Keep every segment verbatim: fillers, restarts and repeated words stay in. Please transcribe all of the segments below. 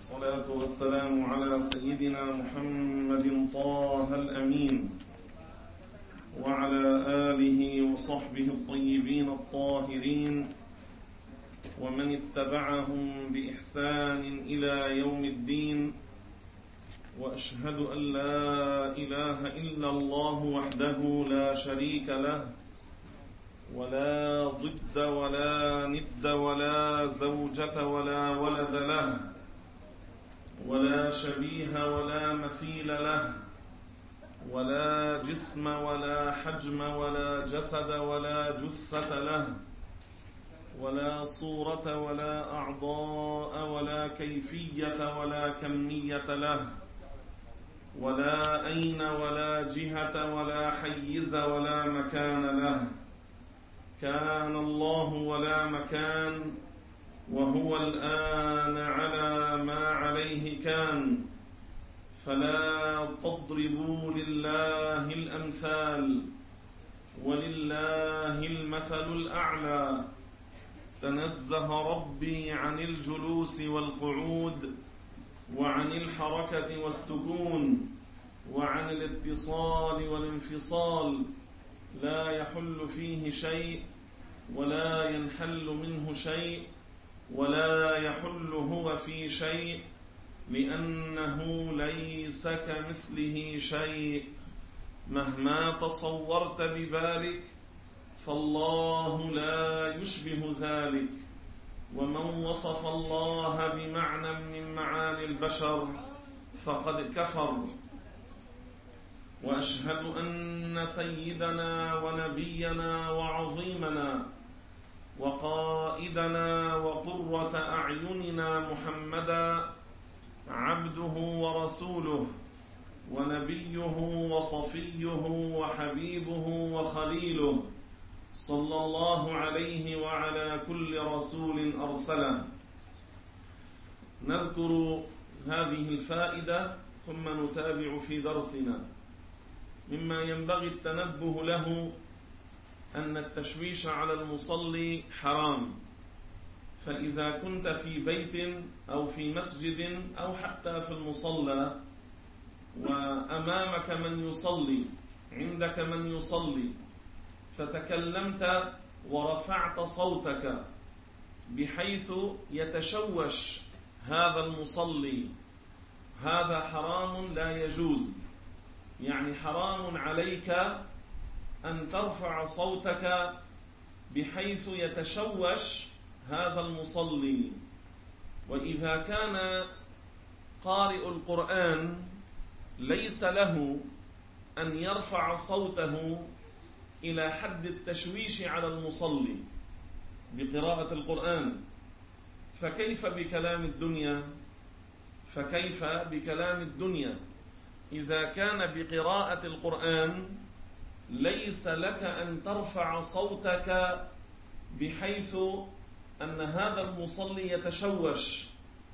والصلاة والسلام على سيدنا محمد طه الأمين وعلى آله وصحبه الطيبين الطاهرين ومن اتبعهم بإحسان إلى يوم الدين. وأشهد أن لا إله إلا الله وحده لا شريك له ولا ضد ولا ند ولا زوجة ولا ولد له ولا شبيه ولا مثيل له ولا جسم ولا حجم ولا جسد ولا جثة له ولا صورة ولا أعضاء ولا كيفية ولا كمية له ولا أين ولا جهة ولا حيز ولا مكان له. كان الله ولا مكان وهو الآن على ما عليه كان. فلا تضربوا لله الأمثال ولله المثل الأعلى. تنزه ربي عن الجلوس والقعود وعن الحركة والسكون وعن الاتصال والانفصال، لا يحل فيه شيء ولا ينحل منه شيء ولا يحل هو في شيء، لأنه ليس كمثله شيء. مهما تصورت ببالك فالله لا يشبه ذلك. ومن وصف الله بمعنى من معاني البشر فقد كفر. وأشهد أن سيدنا ونبينا وعظيمنا وقائدنا وقرة أعيننا محمدا عبده ورسوله ونبيه وصفيه وحبيبه وخليله، صلى الله عليه وعلى كل رسول أرسله. نذكر هذه الفائدة ثم نتابع في درسنا. مما ينبغي التنبه له أن التشويش على المصلي حرام. فإذا كنت في بيت أو في مسجد أو حتى في المصلى وأمامك من يصلي، عندك من يصلي، فتكلمت ورفعت صوتك بحيث يتشوش هذا المصلي، هذا حرام لا يجوز. يعني حرام عليك أن ترفع صوتك بحيث يتشوش هذا المصلي. وإذا كان قارئ القرآن ليس له أن يرفع صوته إلى حد التشويش على المصلي بقراءة القرآن، فكيف بكلام الدنيا؟ فكيف بكلام الدنيا إذا كان بقراءة القرآن ليس لك أن ترفع صوتك بحيث أن هذا المصلي يتشوش،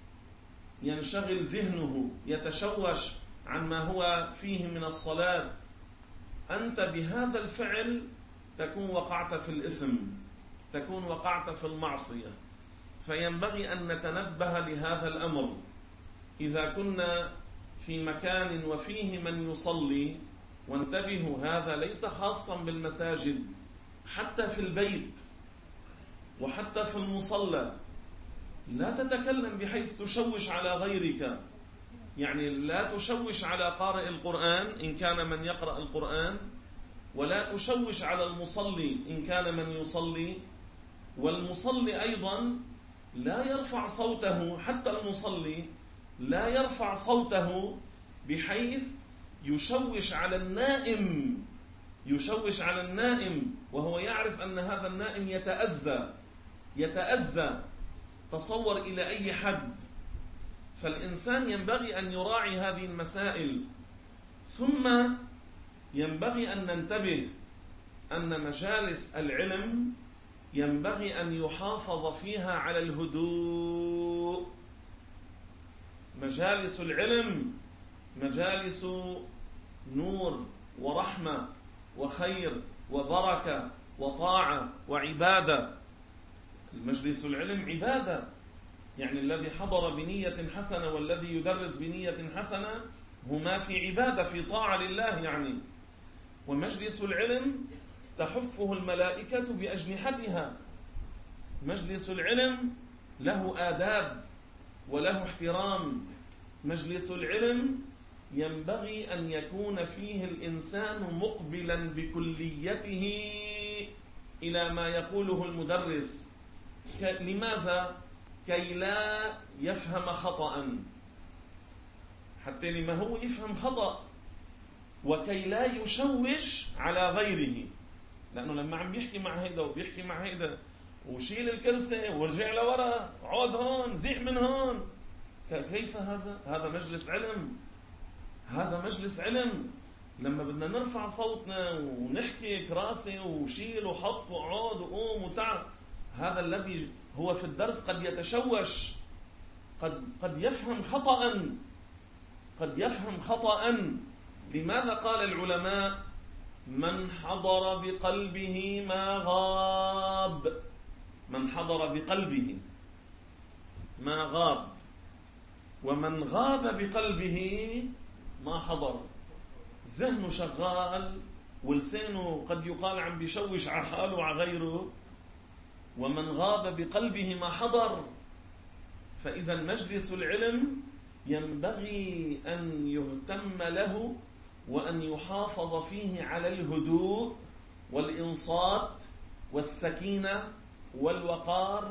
ينشغل ذهنه، يتشوش عن ما هو فيه من الصلاة. أنت بهذا الفعل تكون وقعت في الإثم، تكون وقعت في المعصية. فينبغي أن نتنبه لهذا الأمر. إذا كنا في مكان وفيه من يصلي، وانتبهوا هذا ليس خاصا بالمساجد، حتى في البيت وحتى في المصلى لا تتكلم بحيث تشوش على غيرك. يعني لا تشوش على قارئ القرآن إن كان من يقرأ القرآن، ولا تشوش على المصلي إن كان من يصلي. والمصلي أيضا لا يرفع صوته، حتى المصلي لا يرفع صوته بحيث يشوش على النائم، يشوش على النائم وهو يعرف أن هذا النائم يتأذى يتأذى تصور إلى أي حد. فالإنسان ينبغي أن يراعي هذه المسائل. ثم ينبغي أن ننتبه أن مجالس العلم ينبغي أن يحافظ فيها على الهدوء. مجالس العلم مجالس نور ورحمة وخير وبركة وطاعة وعبادة. المجلس العلم عبادة، يعني الذي حضر بنية حسنة والذي يدرس بنية حسنة هما في عبادة، في طاعة لله يعني. ومجلس العلم تحفه الملائكة بأجنحتها. مجلس العلم له آداب وله احترام. مجلس العلم ينبغي أن يكون فيه الإنسان مقبلا بكليته إلى ما يقوله المدرس. لماذا؟ كي لا يفهم خطأ، حتى لما هو يفهم خطأ، وكي لا يشوش على غيره. لأنه لما عم بيحكي مع هيدا وبيحكي مع هيدا وشيل الكرسي ورجع لورا، عود هون، زيح من هون، كيف هذا؟ هذا مجلس علم. هذا مجلس علم. لما بدنا نرفع صوتنا ونحكي كراسي وشيل وحط وعود وقوم وتعال، هذا الذي هو في الدرس قد يتشوش، قد قد يفهم خطأ، قد يفهم خطأ. لماذا قال العلماء من حضر بقلبه ما غاب؟ من حضر بقلبه ما غاب، ومن غاب بقلبه ما حضر. ذهنه شغال ولسانه قد يقال عم بيشوش على حاله وعلى غيره، ومن غاب بقلبه ما حضر. فإذا مجلس العلم ينبغي أن يهتم له وأن يحافظ فيه على الهدوء والإنصات والسكينة والوقار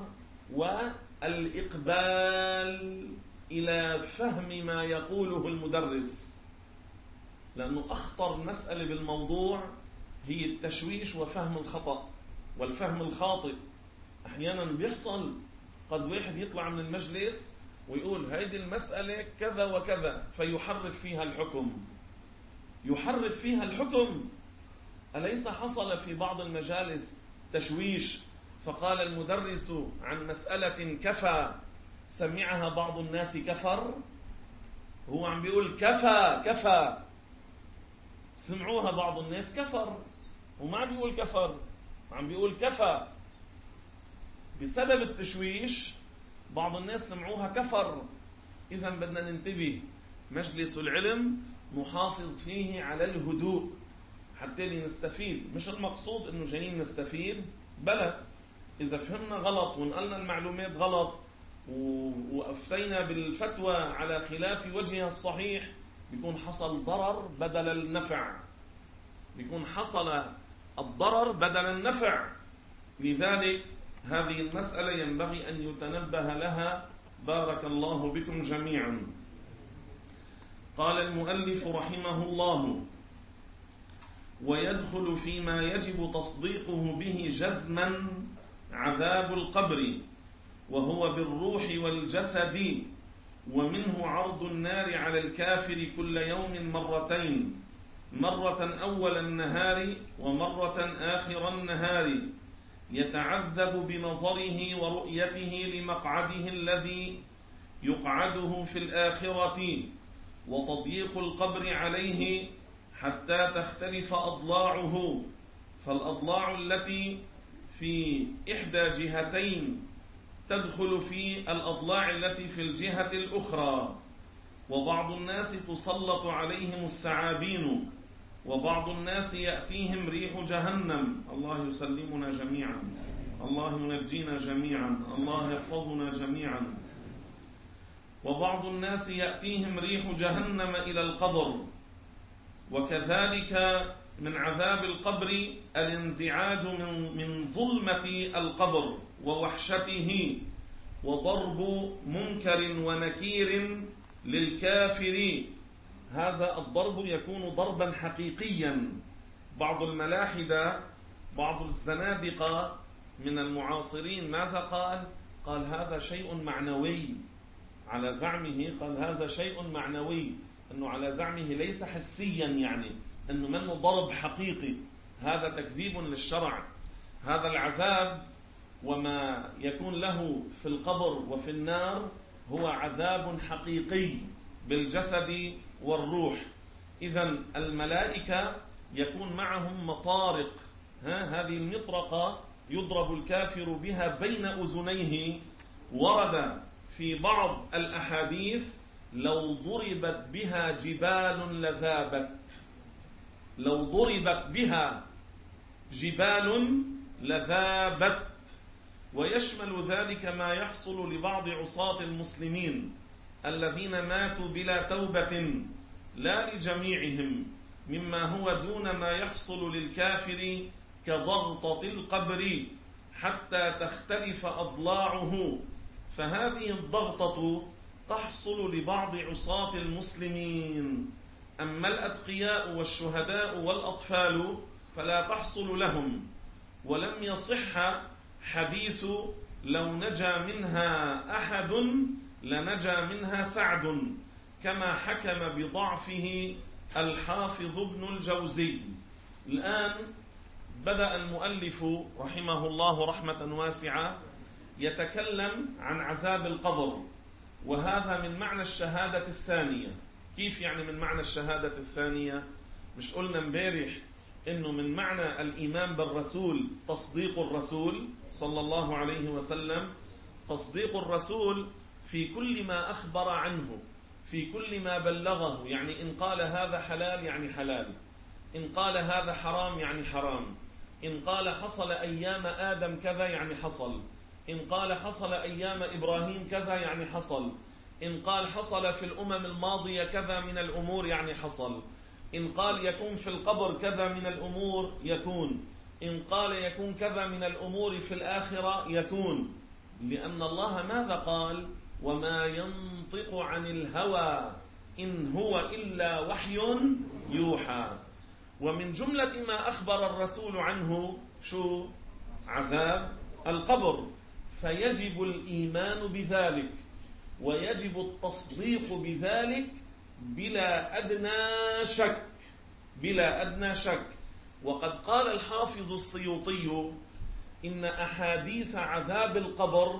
والإقبال إلى فهم ما يقوله المدرس. لأنه أخطر مسألة بالموضوع هي التشويش وفهم الخطأ والفهم الخاطئ. أحيانا بيحصل قد واحد يطلع من المجلس ويقول هيدي المسألة كذا وكذا، فيحرف فيها الحكم. يحرف فيها الحكم. أليس حصل في بعض المجالس تشويش فقال المدرس عن مسألة كفى سمعها بعض الناس كفر؟ هو عم بيقول كفى كفى، سمعوها بعض الناس كفر، وما عم بيقول كفر، عم بيقول كفى. بسبب التشويش بعض الناس سمعوها كفر. إذا بدنا ننتبه. مجلس العلم نحافظ فيه على الهدوء حتى نستفيد. مش المقصود انه جايين نستفيد، بلى اذا فهمنا غلط ونقلنا المعلومات غلط وافتينا بالفتوى على خلاف وجهها الصحيح بيكون حصل ضرر بدل النفع، بيكون حصل الضرر بدل النفع. لذلك هذه المسألة ينبغي أن يتنبه لها. بارك الله بكم جميعا. قال المؤلف رحمه الله: ويدخل فيما يجب تصديقه به جزما عذاب القبر، وهو بالروح والجسد، ومنه عرض النار على الكافر كل يوم مرتين، مرة أول النهار ومرة آخر النهار، يتعذب بنظره ورؤيته لمقعده الذي يقعده في الآخرة، وتضييق القبر عليه حتى تختلف أضلاعه. فالأضلاع التي في إحدى جهتين تدخل في الأضلاع التي في الجهة الأخرى. وبعض الناس تسلط عليهم الثعابين، وبعض الناس يأتيهم ريح جهنم. الله يسلمنا جميعا، الله ينجينا جميعا، الله يحفظنا جميعا. وبعض الناس يأتيهم ريح جهنم إلى القبر. وكذلك من عذاب القبر الانزعاج من من ظلمة القبر ووحشته، وضرب منكر ونكير للكافر. هذا الضرب يكون ضربا حقيقيا. بعض الملاحدة، بعض الزنادقة من المعاصرين ماذا قال؟ قال هذا شيء معنوي. على زعمه قال هذا شيء معنوي، أنه على زعمه ليس حسيا، يعني أنه منه ضرب حقيقي. هذا تكذيب للشرع. هذا العذاب وما يكون له في القبر وفي النار هو عذاب حقيقي بالجسد والروح. إذن الملائكة يكون معهم مطارق، ها هذه المطرقة يضرب الكافر بها بين أذنيه. ورد في بعض الأحاديث لو ضربت بها جبال لذابت، لو ضربت بها جبال لذابت. ويشمل ذلك ما يحصل لبعض عصاة المسلمين الذين ماتوا بلا توبة، لا لجميعهم، مما هو دون ما يحصل للكافر كضغطة القبر حتى تختلف أضلاعه، فهذه الضغطة تحصل لبعض عصاة المسلمين، أما الأتقياء والشهداء والأطفال فلا تحصل لهم. ولم يصح حديث لو نجا منها أحد لنجا منها سعد، كما حكم بضعفه الحافظ ابن الجوزي. الآن بدأ المؤلف رحمه الله رحمة واسعة يتكلم عن عذاب القبر، وهذا من معنى الشهادة الثانية. كيف يعني من معنى الشهادة الثانية؟ مش قلنا امبارح إنه من معنى الإيمان بالرسول تصديق الرسول صلى الله عليه وسلم، تصديق الرسول في كل ما أخبر عنه، في كل ما بلغه. يعني إن قال هذا حلال يعني حلال، إن قال هذا حرام يعني حرام، إن قال حصل أيام آدم كذا يعني حصل، إن قال حصل أيام إبراهيم كذا يعني حصل، إن قال حصل في الأمم الماضية كذا من الأمور يعني حصل، إن قال يكون في القبر كذا من الأمور يكون، إن قال يكون كذا من الأمور في الآخرة يكون. لأن الله ماذا قال؟ وما ينطق عن الهوى إن هو إلا وحي يوحى. ومن جملة ما أخبر الرسول عنه شو؟ عذاب القبر، فيجب الإيمان بذلك ويجب التصديق بذلك بلا أدنى شك، بلا أدنى شك. وقد قال الحافظ السيوطي إن أحاديث عذاب القبر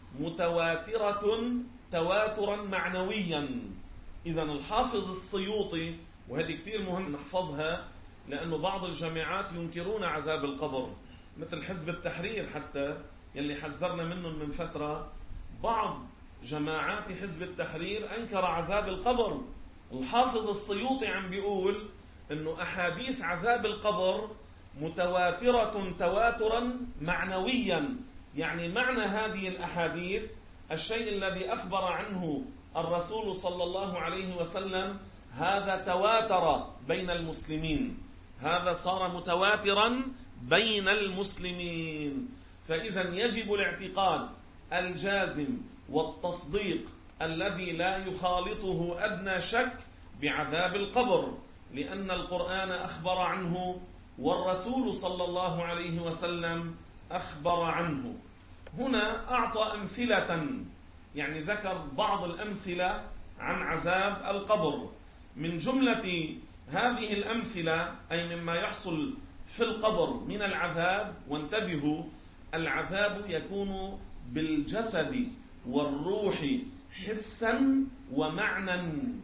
متواترة تواترا معنويا. إذن الحافظ السيوطي، وهذه كتير مهم نحفظها لأنه بعض الجامعات ينكرون عذاب القبر، مثل حزب التحرير حتى يلي حذرنا منهم من فترة، بعض جماعات حزب التحرير أنكر عذاب القبر. الحافظ السيوطي عم بيقول إنه أحاديث عذاب القبر متواترة تواترا معنويا. يعني معنى هذه الأحاديث الشيء الذي أخبر عنه الرسول صلى الله عليه وسلم هذا تواتر بين المسلمين، هذا صار متواترا بين المسلمين. فإذا يجب الاعتقاد الجازم والتصديق الذي لا يخالطه أدنى شك بعذاب القبر، لأن القرآن أخبر عنه والرسول صلى الله عليه وسلم أخبر عنه. هنا أعطى أمثلة، يعني ذكر بعض الأمثلة عن عذاب القبر. من جملة هذه الأمثلة أي مما يحصل في القبر من العذاب، وانتبهوا العذاب يكون بالجسد والروح حسا ومعنى،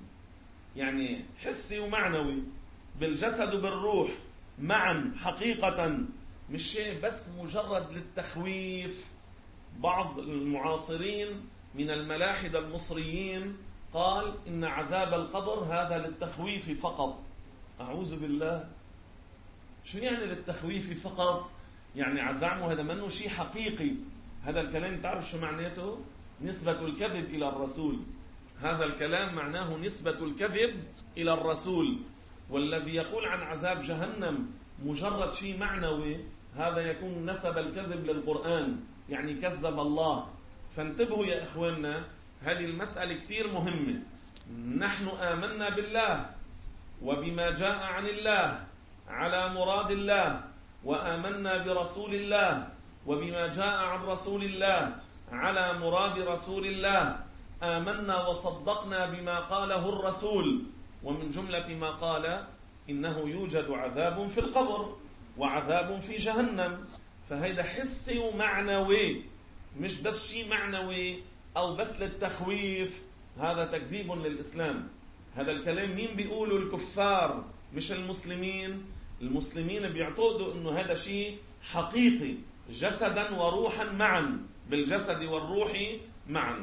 يعني حسي ومعنوي، بالجسد وبالروح معا حقيقة، مش شيء بس مجرد للتخويف. بعض المعاصرين من الملاحدة المصريين قال إن عذاب القبر هذا للتخويف فقط. أعوذ بالله، شو يعني للتخويف فقط؟ يعني عزعمه هذا منه شيء حقيقي. هذا الكلام تعرف شو معناته؟ نسبة الكذب إلى الرسول. هذا الكلام معناه نسبة الكذب إلى الرسول. والذي يقول عن عذاب جهنم مجرد شيء معنوي هذا يكون نسب الكذب للقرآن، يعني كذب الله. فانتبهوا يا إخواننا، هذه المسألة كتير مهمة. نحن آمنا بالله وبما جاء عن الله على مراد الله، وآمنا برسول الله وبما جاء عن رسول الله على مراد رسول الله. آمنا وصدقنا بما قاله الرسول، ومن جملة ما قال إنه يوجد عذاب في القبر وعذاب في جهنم. فهيدا حسي ومعنوي، مش بس شيء معنوي أو بس للتخويف. هذا تكذيب للإسلام. هذا الكلام مين بيقوله؟ الكفار مش المسلمين. المسلمين بيعتقدوا إنه هذا شيء حقيقي جسدا وروحا معا، بالجسد والروح معا.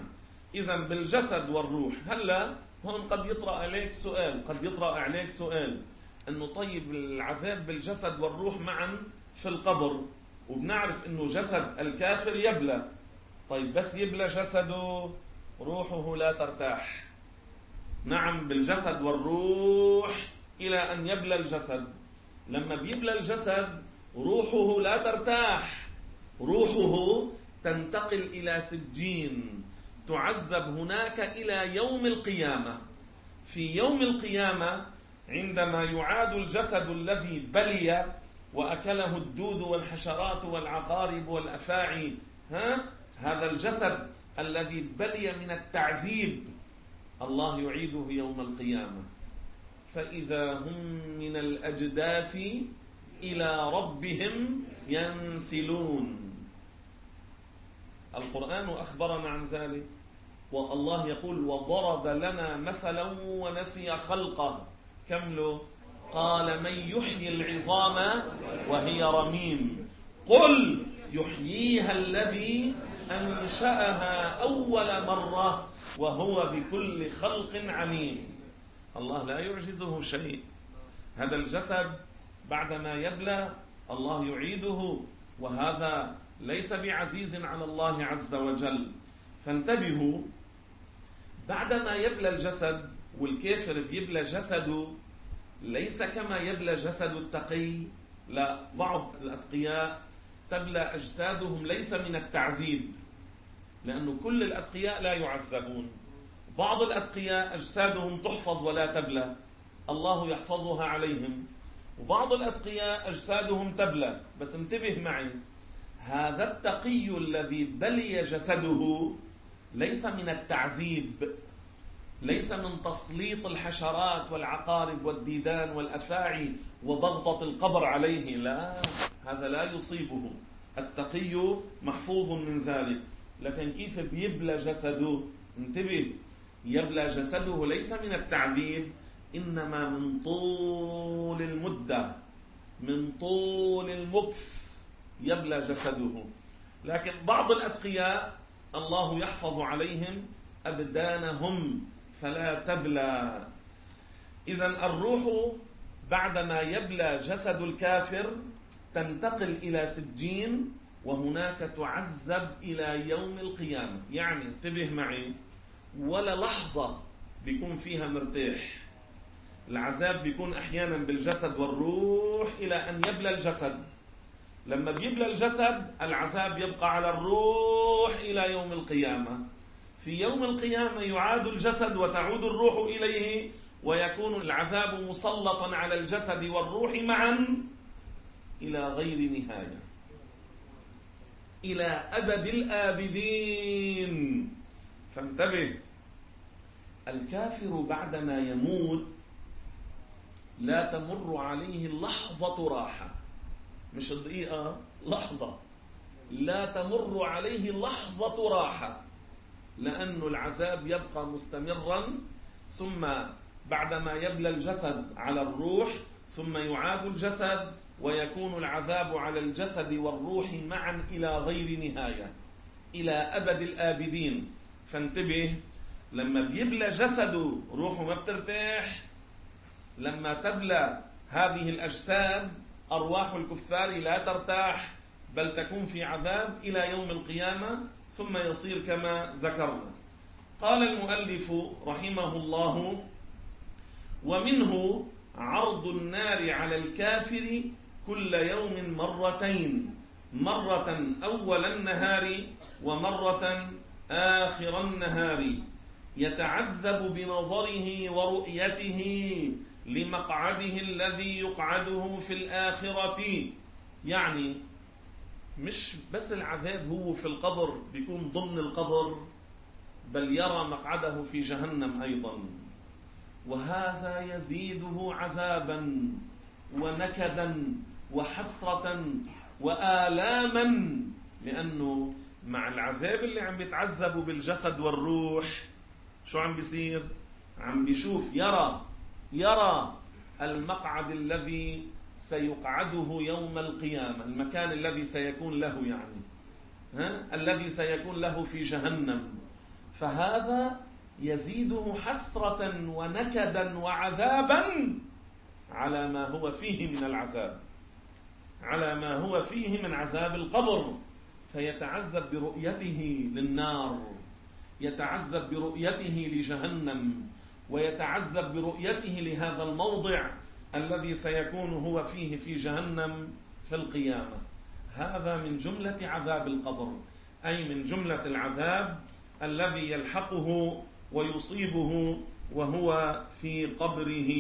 إذا بالجسد والروح. هلا هون قد يطرأ عليك سؤال قد يطرأ عليك سؤال أنه طيب العذاب بالجسد والروح معا في القبر، وبنعرف أنه جسد الكافر يبلى، طيب بس يبلى جسده روحه لا ترتاح. نعم بالجسد والروح إلى أن يبلى الجسد. لما بيبلى الجسد روحه لا ترتاح، روحه تنتقل إلى سجين تعذب هناك إلى يوم القيامة. في يوم القيامة عندما يعاد الجسد الذي بلي وأكله الدود والحشرات والعقارب والأفاعي، ها؟ هذا الجسد الذي بلي من التعذيب الله يعيده يوم القيامة، فإذا هم من الأجداث إلى ربهم ينسلون. القرآن أخبرنا عن ذلك، والله يقول وضرب لنا مثلا ونسي خلقه. كمله قال من يحيي العظام وهي رميم قل يحييها الذي أنشأها أول مرة وهو بكل خلق عليم. الله لا يعجزه شيء. هذا الجسد بعدما يبلى الله يعيده، وهذا ليس بعزيز على الله عز وجل. فانتبهوا، بعدما يبلى الجسد والكافر بيبلى جسده ليس كما يبلى جسد التقي، لا، بعض الأتقياء تبلى أجسادهم ليس من التعذيب، لأنه كل الأتقياء لا يعذبون. بعض الأتقياء أجسادهم تحفظ ولا تبلى، الله يحفظها عليهم. وبعض الأتقياء أجسادهم تبلى. بس انتبه معي، هذا التقي الذي بلي جسده ليس من التعذيب، ليس من تسليط الحشرات والعقارب والديدان والأفاعي وضغطة القبر عليه، لا، هذا لا يصيبه. التقي محفوظ من ذلك. لكن كيف بيبلى جسده؟ انتبه، يبلى جسده ليس من التعذيب، إنما من طول المدة، من طول المكث يبلى جسده. لكن بعض الأتقياء الله يحفظ عليهم أبدانهم فلا تبلى. إذن الروح بعدما يبلى جسد الكافر تنتقل إلى سجين، وهناك تعذب إلى يوم القيامة. يعني انتبه معي، ولا لحظة بيكون فيها مرتاح. العذاب بيكون أحيانا بالجسد والروح إلى أن يبلى الجسد. لما بيبلى الجسد العذاب يبقى على الروح إلى يوم القيامة. في يوم القيامة يعاد الجسد وتعود الروح إليه، ويكون العذاب مسلطا على الجسد والروح معا إلى غير نهاية، إلى أبد الآبدين. فانتبه، الكافر بعدما يموت لا تمر عليه لحظة راحة، مش دقيقة، لحظة، لا تمر عليه لحظة راحة، لأن العذاب يبقى مستمرا. ثم بعدما يبلى الجسد على الروح ثم يعاد الجسد، ويكون العذاب على الجسد والروح معا إلى غير نهاية، إلى أبد الآبدين. فانتبه، لما بيبلى جسده روحه ما بترتاح. لما تبلى هذه الأجساد أرواح الكفار لا ترتاح، بل تكون في عذاب إلى يوم القيامة، ثم يصير كما ذكرنا. قال المؤلف رحمه الله: ومنه عرض النار على الكافر كل يوم مرتين، مرة أول النهار ومرة آخر النهار، يتعذب بنظره ورؤيته لمقعده الذي يقعده في الآخرة. يعني مش بس العذاب هو في القبر بيكون ضمن القبر، بل يرى مقعده في جهنم أيضا، وهذا يزيده عذابا ونكدا وحسرة وآلاما، لأنه مع العذاب اللي عم بيتعذبوا بالجسد والروح شو عم بيصير؟ عم بيشوف، يرى يرى المقعد الذي سيقعده يوم القيامة، المكان الذي سيكون له، يعني ها؟ الذي سيكون له في جهنم. فهذا يزيده حسرة ونكدا وعذابا على ما هو فيه من العذاب، على ما هو فيه من عذاب القبر، فيتعذب برؤيته للنار، يتعذب برؤيته لجهنم، ويتعذب برؤيته لهذا الموضع الذي سيكون هو فيه في جهنم في القيامة. هذا من جملة عذاب القبر، أي من جملة العذاب الذي يلحقه ويصيبه وهو في قبره.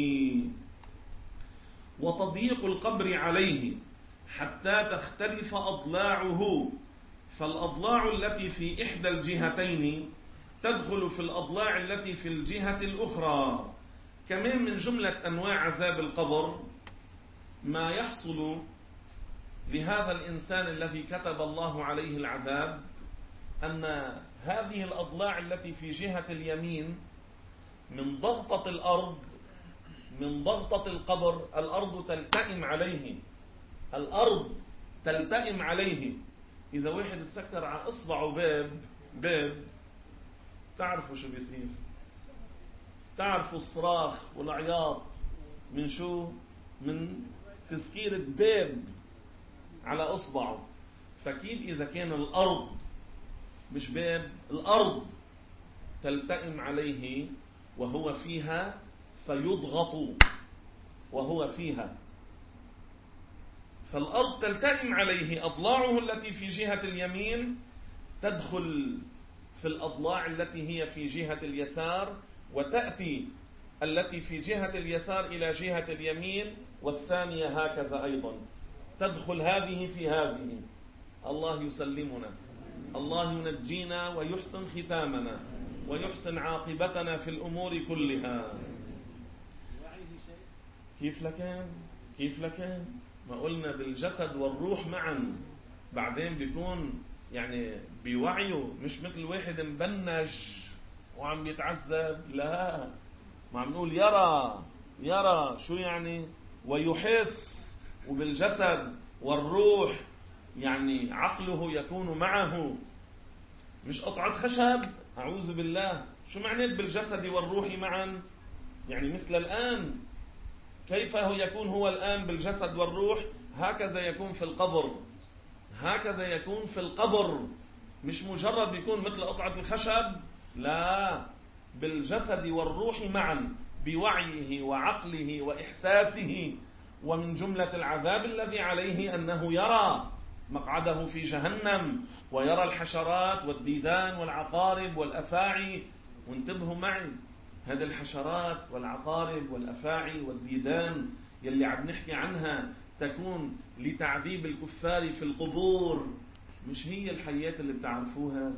وتضييق القبر عليه حتى تختلف أضلاعه، فالأضلاع التي في إحدى الجهتين تدخل في الأضلاع التي في الجهة الأخرى. كمان من جملة أنواع عذاب القبر ما يحصل لهذا الإنسان الذي كتب الله عليه العذاب، أن هذه الأضلاع التي في جهة اليمين من ضغطة الأرض، من ضغطة القبر، الأرض تلتئم عليه، الأرض تلتئم عليه. إذا واحد تسكر على إصبعه باب باب تعرفوا شو بيصير، تعرفوا الصراخ والعياط من شو؟ من تسكير باب على إصبعه. فكيف إذا كان الأرض مش باب، الأرض تلتئم عليه وهو فيها، فيضغط وهو فيها، فالأرض تلتئم عليه، أضلاعه التي في جهة اليمين تدخل في الأضلاع التي هي في جهة اليسار، وتأتي التي في جهة اليسار إلى جهة اليمين، والثانية هكذا أيضا تدخل هذه في هذه. الله يسلمنا، الله ينجينا ويحسن ختامنا ويحسن عاقبتنا في الأمور كلها. كيف لكان كيف لكان ما قلنا بالجسد والروح معا، بعدين بيكون يعني بوعيه، مش مثل واحد مبنج وعم بيتعذب، لا، ما عم نقول يرى يرى شو يعني ويحس، وبالجسد والروح يعني عقله يكون معه، مش قطعة خشب، أعوذ بالله. شو معنات بالجسد والروح معا؟ يعني مثل الآن، كيف هو يكون هو الآن بالجسد والروح؟ هكذا يكون في القبر، هكذا يكون في القبر، مش مجرد يكون مثل قطعة الخشب، لا، بالجسد والروح معا، بوعيه وعقله وإحساسه. ومن جملة العذاب الذي عليه أنه يرى مقعده في جهنم، ويرى الحشرات والديدان والعقارب والأفاعي. وانتبهوا معي، هذه الحشرات والعقارب والأفاعي والديدان يلي عم نحكي عنها تكون لتعذيب الكفار في القبور، مش هي الحيات اللي بتعرفوها،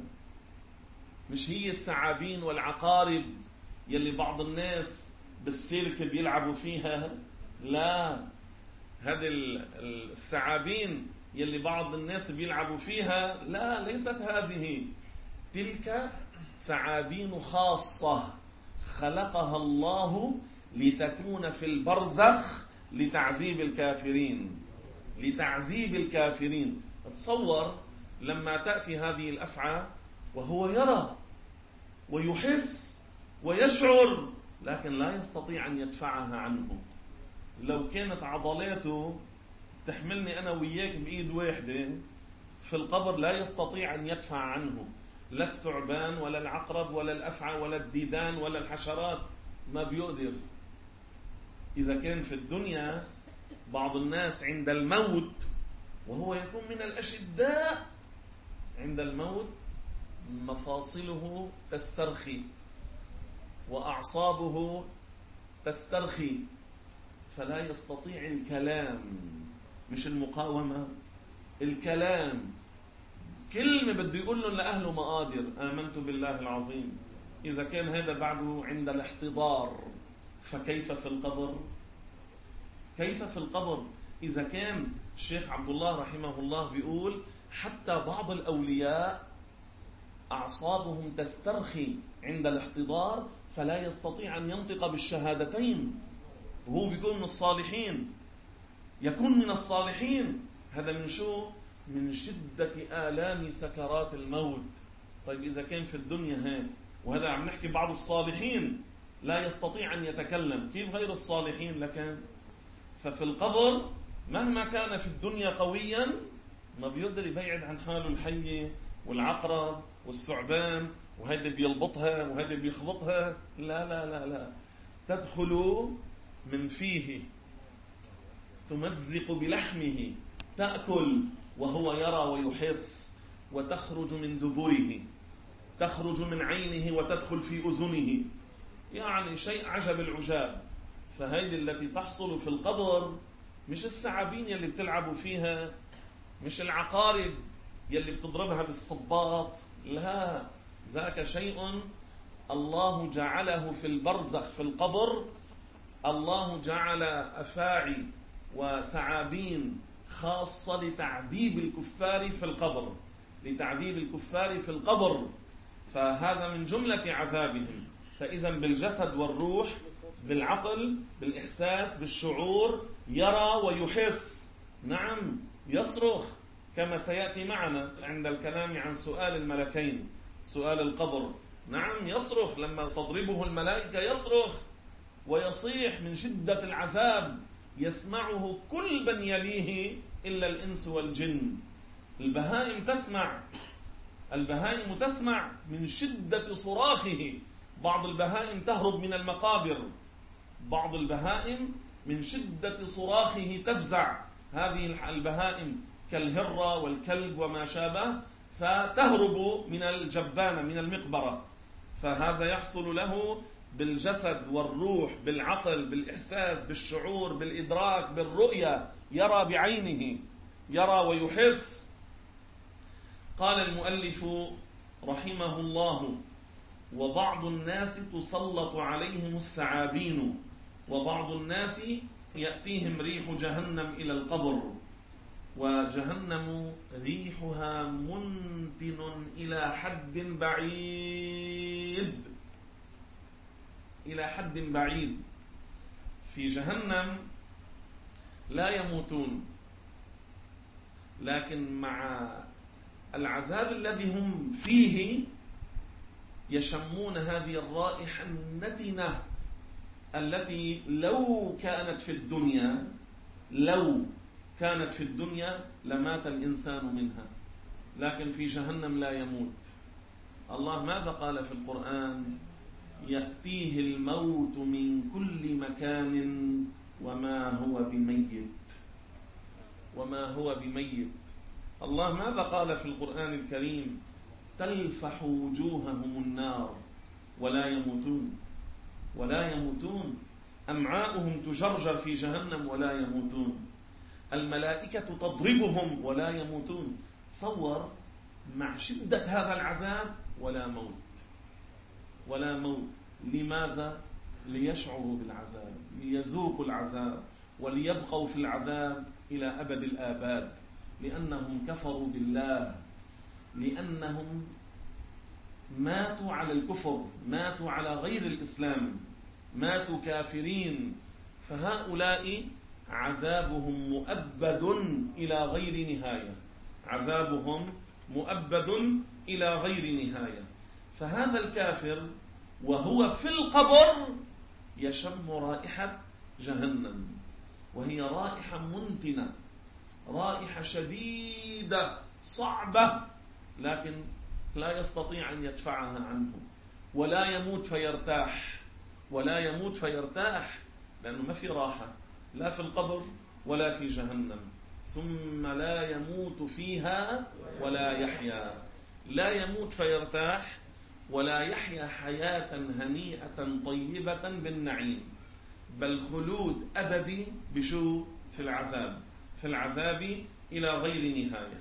مش هي الثعابين والعقارب يلي بعض الناس بالسيرك بيلعبوا فيها، لا، هذه الثعابين يلي بعض الناس بيلعبوا فيها، لا، ليست هذه، تلك ثعابين خاصة خلقها الله لتكون في البرزخ لتعذيب الكافرين، لتعذيب الكافرين. تصور لما تأتي هذه الأفعى وهو يرى ويحس ويشعر، لكن لا يستطيع أن يدفعها عنه. لو كانت عضلاته تحملني أنا وياك بإيد واحدة في القبر، لا يستطيع أن يدفع عنه، لا الثعبان ولا العقرب ولا الأفعى ولا الديدان ولا الحشرات، ما بيقدر. إذا كان في الدنيا بعض الناس عند الموت وهو يكون من الأشداء، عند الموت مفاصله تسترخي وأعصابه تسترخي، فلا يستطيع الكلام، مش المقاومة، الكلام. كلمة بده يقول لهم لأهله مقادر، آمنت بالله العظيم. إذا كان هذا بعده عند الاحتضار، فكيف في القبر؟ كيف في القبر؟ إذا كان الشيخ عبد الله رحمه الله بيقول حتى بعض الأولياء أعصابهم تسترخي عند الاحتضار، فلا يستطيع أن ينطق بالشهادتين، وهو بيكون من الصالحين، يكون من الصالحين. هذا من شو؟ من شدة آلام سكرات الموت. طيب إذا كان في الدنيا هيك وهذا عم نحكي بعض الصالحين لا يستطيع أن يتكلم، كيف غير الصالحين لكن؟ ففي القبر مهما كان في الدنيا قويا ما بيقدر يبعد عن حاله الحية والعقرب والثعبان، وهذا بيلبطها وهذا بيخبطها. لا لا لا لا، تدخل من فيه، تمزق بلحمه، تأكل وهو يرى ويحس، وتخرج من دبره، تخرج من عينه وتدخل في أذنه، يعني شيء عجب العجاب. فهذه التي تحصل في القبر مش الثعابين يلي بتلعبوا فيها، مش العقارب يلي بتضربها بالصباط، لا، ذاك شيء الله جعله في البرزخ في القبر. الله جعل أفاعي وثعابين خاصة لتعذيب الكفار في القبر، لتعذيب الكفار في القبر، فهذا من جملة عذابهم. فإذا بالجسد والروح، بالعقل، بالإحساس، بالشعور، يرى ويحس. نعم، يصرخ كما سيأتي معنا عند الكلام عن سؤال الملكين، سؤال القبر. نعم يصرخ، لما تضربه الملائكة يصرخ ويصيح من شدة العذاب، يسمعه كل من يليه إلا الإنس والجن. البهائم تسمع، البهائم تسمع من شدة صراخه. بعض البهائم تهرب من المقابر، بعض البهائم من شدة صراخه تفزع. هذه البهائم كالهرة والكلب وما شابه، فتهرب من الجبانة من المقبرة. فهذا يحصل له بالجسد والروح، بالعقل، بالإحساس، بالشعور، بالإدراك، بالرؤية، يرى بعينه، يرى ويحس. قال المؤلف رحمه الله: وبعض الناس تسلط عليهم الثعابين، وبعض الناس يأتيهم ريح جهنم إلى القبر، وجهنم ريحها منتن إلى حد بعيد، إلى حد بعيد. في جهنم لا يموتون، لكن مع العذاب الذي هم فيه يشمون هذه الرائحة النتنة التي لو كانت في الدنيا لو كانت في الدنيا لمات الإنسان منها، لكن في جهنم لا يموت. الله ماذا قال في القرآن؟ يأتيه الموت من كل مكان وما هو بميت، وما هو بميت. الله ماذا قال في القرآن الكريم؟ تلفح وجوههم النار ولا يموتون، ولا يموتون. أمعاؤهم تجرجر في جهنم ولا يموتون. الملائكة تضربهم ولا يموتون. تصور مع شدة هذا العذاب ولا موت، ولا موت. لماذا؟ ليشعروا بالعذاب، ليذوقوا العذاب، وليبقوا في العذاب إلى أبد الآباد، لأنهم كفروا بالله، لأنهم ماتوا على الكفر، ماتوا على غير الإسلام، ماتوا كافرين. فهؤلاء عذابهم مؤبد إلى غير نهاية، عذابهم مؤبد إلى غير نهاية. فهذا الكافر وهو في القبر يشم رائحة جهنم، وهي رائحة منتنة، رائحة شديدة صعبة، لكن لا يستطيع أن يدفعها عنه. ولا يموت فيرتاح، ولا يموت فيرتاح، لأنه ما في راحة لا في القبر ولا في جهنم. ثم لا يموت فيها ولا يحيا، لا يموت فيرتاح ولا يحيا حياة هنيئة طيبة بالنعيم، بل خلود أبدي بشو؟ في العذاب، في العذاب إلى غير نهاية.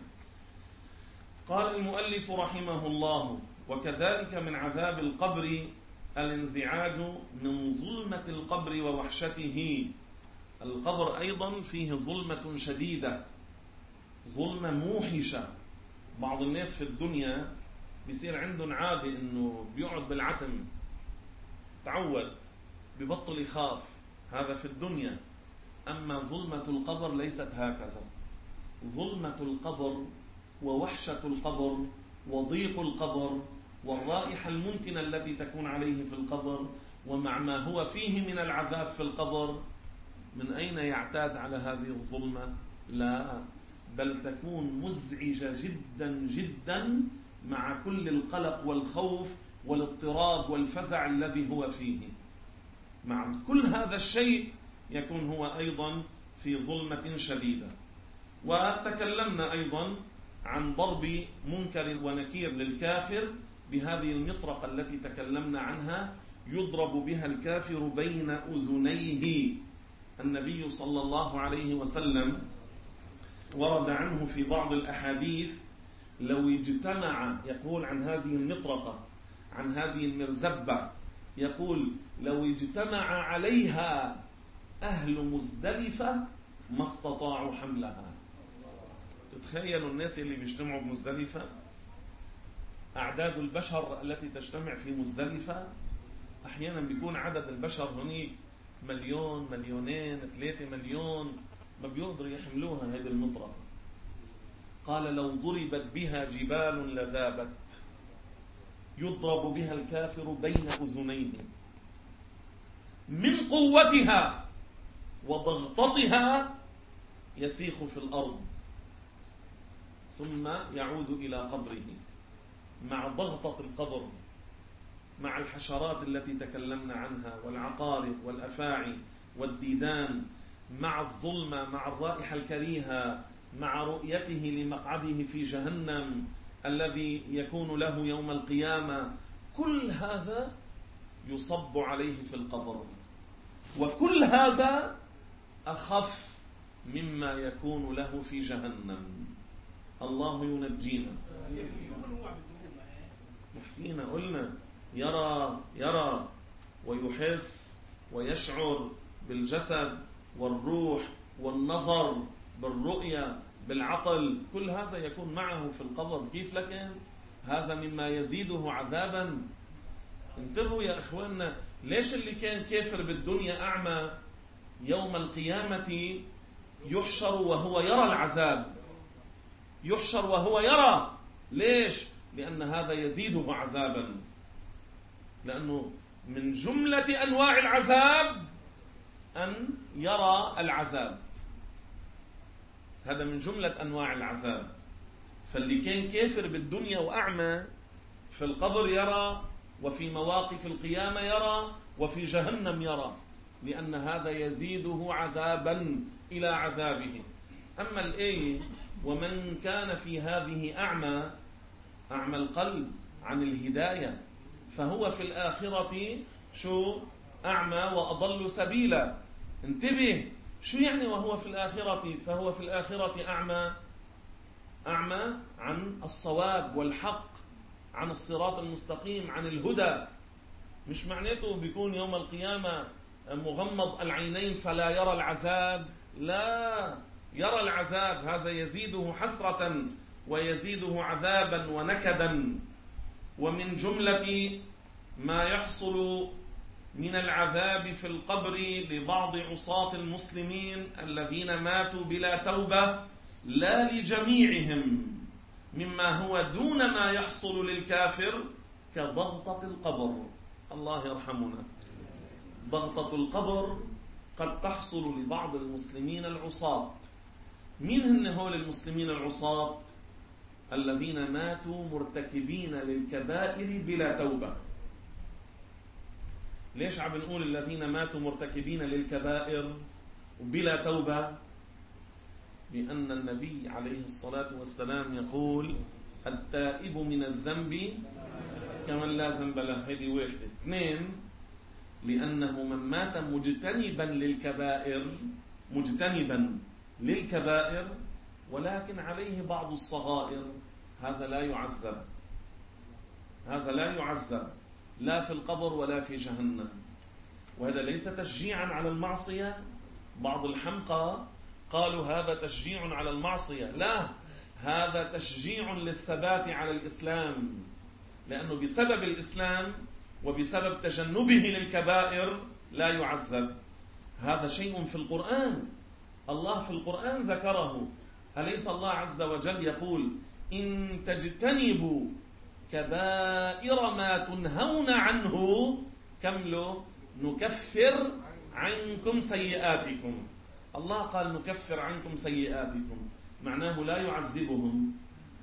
قال المؤلف رحمه الله: وكذلك من عذاب القبر الانزعاج من ظلمة القبر ووحشته. القبر أيضا فيه ظلمة شديدة، ظلمة موحشة. بعض الناس في الدنيا بيصير عندهم عادة إنه بيقعد بالعتم، تعود، ببطل يخاف. هذا في الدنيا. أما ظلمة القبر ليست هكذا. ظلمة القبر ووحشة القبر وضيق القبر والرائحة المنتنة التي تكون عليه في القبر، ومع ما هو فيه من العذاب في القبر، من أين يعتاد على هذه الظلمة؟ لا، بل تكون مزعجة جدا جدا مع كل القلق والخوف والاضطراب والفزع الذي هو فيه. مع كل هذا الشيء يكون هو أيضا في ظلمة شديدة. وتكلمنا أيضا عن ضرب منكر ونكير للكافر بهذه المطرقة التي تكلمنا عنها، يضرب بها الكافر بين أذنيه. النبي صلى الله عليه وسلم ورد عنه في بعض الأحاديث لو اجتمع، يقول عن هذه المطرقة، عن هذه المرزبة، يقول لو اجتمع عليها أهل مزدلفة ما استطاعوا حملها. تتخيلوا الناس اللي بيجتمعوا بمزدلفة، أعداد البشر التي تجتمع في مزدلفة، أحيانا بيكون عدد البشر هناك مليون، مليونين، ثلاثة مليون، ما بيقدروا يحملوها هذه المطرقة. قال لو ضربت بها جبال لذابت. يضرب بها الكافر بين أذنيه من قوتها وضغطتها، يسيخ في الأرض ثم يعود إلى قبره مع ضغطة القبر، مع الحشرات التي تكلمنا عنها والعقارب والأفاعي والديدان، مع الظلمة، مع الرائحة الكريهة، مع رؤيته لمقعده في جهنم الذي يكون له يوم القيامة. كل هذا يصب عليه في القبر، وكل هذا أخف مما يكون له في جهنم. الله ينجينا. نحكينا قلنا يرى يرى ويحس ويشعر بالجسد والروح والنظر بالرؤية بالعقل، كل هذا يكون معه في القبر. كيف لكن هذا مما يزيده عذابا. انتبهوا يا إخواننا، ليش اللي كان كافر بالدنيا أعمى يوم القيامة يحشر وهو يرى العذاب؟ يحشر وهو يرى. ليش؟ لأن هذا يزيده عذابا، لأنه من جملة أنواع العذاب أن يرى العذاب، هذا من جملة أنواع العذاب. فاللي كان كافر بالدنيا وأعمى في القبر يرى، وفي مواقف القيامة يرى، وفي جهنم يرى، لأن هذا يزيده عذابا إلى عذابه. أما الآية ومن كان في هذه أعمى، أعمى القلب عن الهداية، فهو في الآخرة شو؟ أعمى وأضل سبيلا. انتبه، شو يعني وهو في الآخرة؟ فهو في الآخرة أعمى، أعمى عن الصواب والحق، عن الصراط المستقيم، عن الهدى. مش معناته بيكون يوم القيامة مغمض العينين فلا يرى العذاب، لا، يرى العذاب. هذا يزيده حسرة ويزيده عذابا ونكدا. ومن جملة ما يحصل من العذاب في القبر لبعض عصاة المسلمين الذين ماتوا بلا توبة، لا لجميعهم، مما هو دون ما يحصل للكافر كضغطة القبر. الله يرحمنا. ضغطة القبر قد تحصل لبعض المسلمين العصاة. مين هن هول المسلمين العصاة؟ الذين ماتوا مرتكبين للكبائر بلا توبة. ليش عم نقول الذين ماتوا مرتكبين للكبائر وبلا توبة؟ لأن النبي عليه الصلاة والسلام يقول التائب من الذنب كمن لا ذنب له. هذه واحدة. اثنين، لأنه من مات مجتنبا للكبائر، مجتنبا للكبائر ولكن عليه بعض الصغائر، هذا لا يعذب، هذا لا يعذب لا في القبر ولا في جهنم. وهذا ليس تشجيعا على المعصية. بعض الحمقى قالوا هذا تشجيع على المعصية. لا، هذا تشجيع للثبات على الإسلام، لأنه بسبب الإسلام وبسبب تجنبه للكبائر لا يعذب. هذا شيء في القرآن، الله في القرآن ذكره. أليس الله عز وجل يقول إن تجتنبوا كبائر ما تنهون عنه كملوا نكفر عنكم سيئاتكم. الله قال نكفر عنكم سيئاتكم، معناه لا يعذبهم.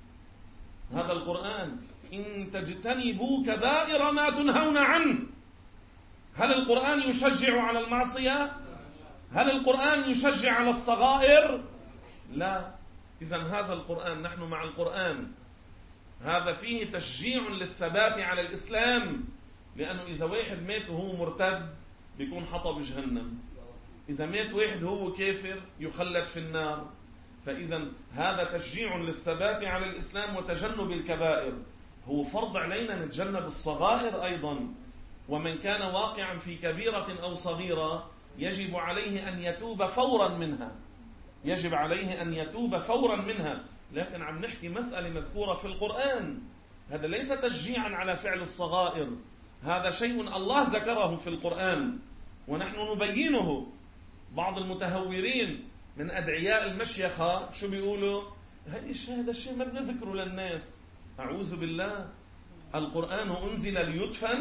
هذا القرآن إن تجتنبوا كبائر ما تنهون عنه. هل القرآن يشجع على المعصية؟ هل القرآن يشجع على الصغائر؟ لا. إذن هذا القرآن، نحن مع القرآن، هذا فيه تشجيع للثبات على الإسلام، لأنه إذا واحد مات وهو مرتد بيكون حطب جهنم، إذا مات واحد هو كافر يخلد في النار. فإذا هذا تشجيع للثبات على الإسلام وتجنب الكبائر. هو فرض علينا نتجنب الصغائر أيضا، ومن كان واقعا في كبيرة أو صغيرة يجب عليه أن يتوب فورا منها، يجب عليه أن يتوب فورا منها. لكن عم نحكي مسألة مذكورة في القرآن، هذا ليس تشجيعا على فعل الصغائر، هذا شيء الله ذكره في القرآن ونحن نبينه. بعض المتهورين من أدعياء المشيخة شو بيقولوا؟ هذا الشيء ما بنذكره للناس. أعوذ بالله، القرآن أنزل ليدفن؟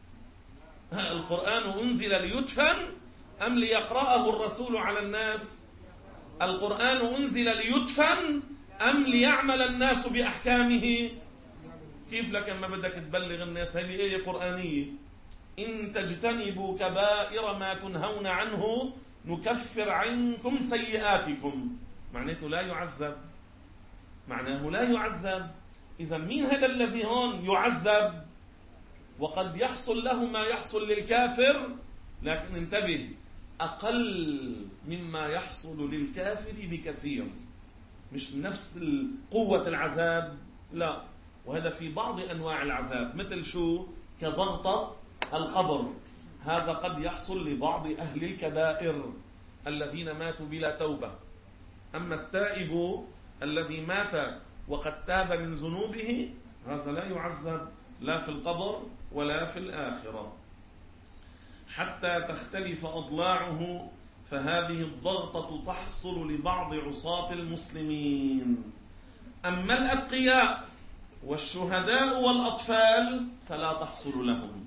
القرآن أنزل ليدفن أم ليقرأه الرسول على الناس؟ القرآن أنزل ليدفن أم ليعمل الناس بأحكامه؟ كيف لك ما بدك تبلغ الناس؟ هذه آية قرآنية. إن تجتنبوا كبائر ما تنهون عنه نكفر عنكم سيئاتكم، معناته لا يعذب، معناه لا يعذب. إذا مين هذا الذي هون يعذب؟ وقد يحصل له ما يحصل للكافر، لكن انتبه، أقل مما يحصل للكافر بكثير، مش نفس قوة العذاب، لا. وهذا في بعض أنواع العذاب، مثل شو؟ كضغطة القبر، هذا قد يحصل لبعض أهل الكبائر الذين ماتوا بلا توبة. أما التائب الذي مات وقد تاب من ذنوبه هذا لا يعذب لا في القبر ولا في الآخرة. حتى تختلف أضلاعه، فهذه الضغطة تحصل لبعض عصاة المسلمين. أما الأتقياء والشهداء والأطفال فلا تحصل لهم.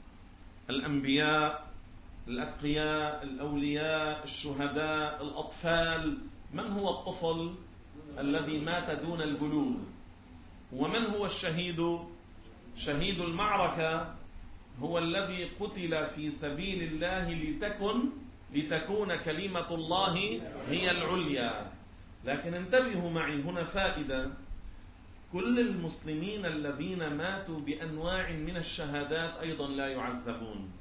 الأنبياء، الأتقياء، الأولياء، الشهداء، الأطفال. من هو الطفل؟ الذي مات دون البلوغ. ومن هو الشهيد؟ شهيد المعركة هو الذي قتل في سبيل الله لتكن لتكون كلمة الله هي العليا. لكن انتبهوا معي هنا فائدة، كل المسلمين الذين ماتوا بأنواع من الشهادات أيضا لا يعذبون،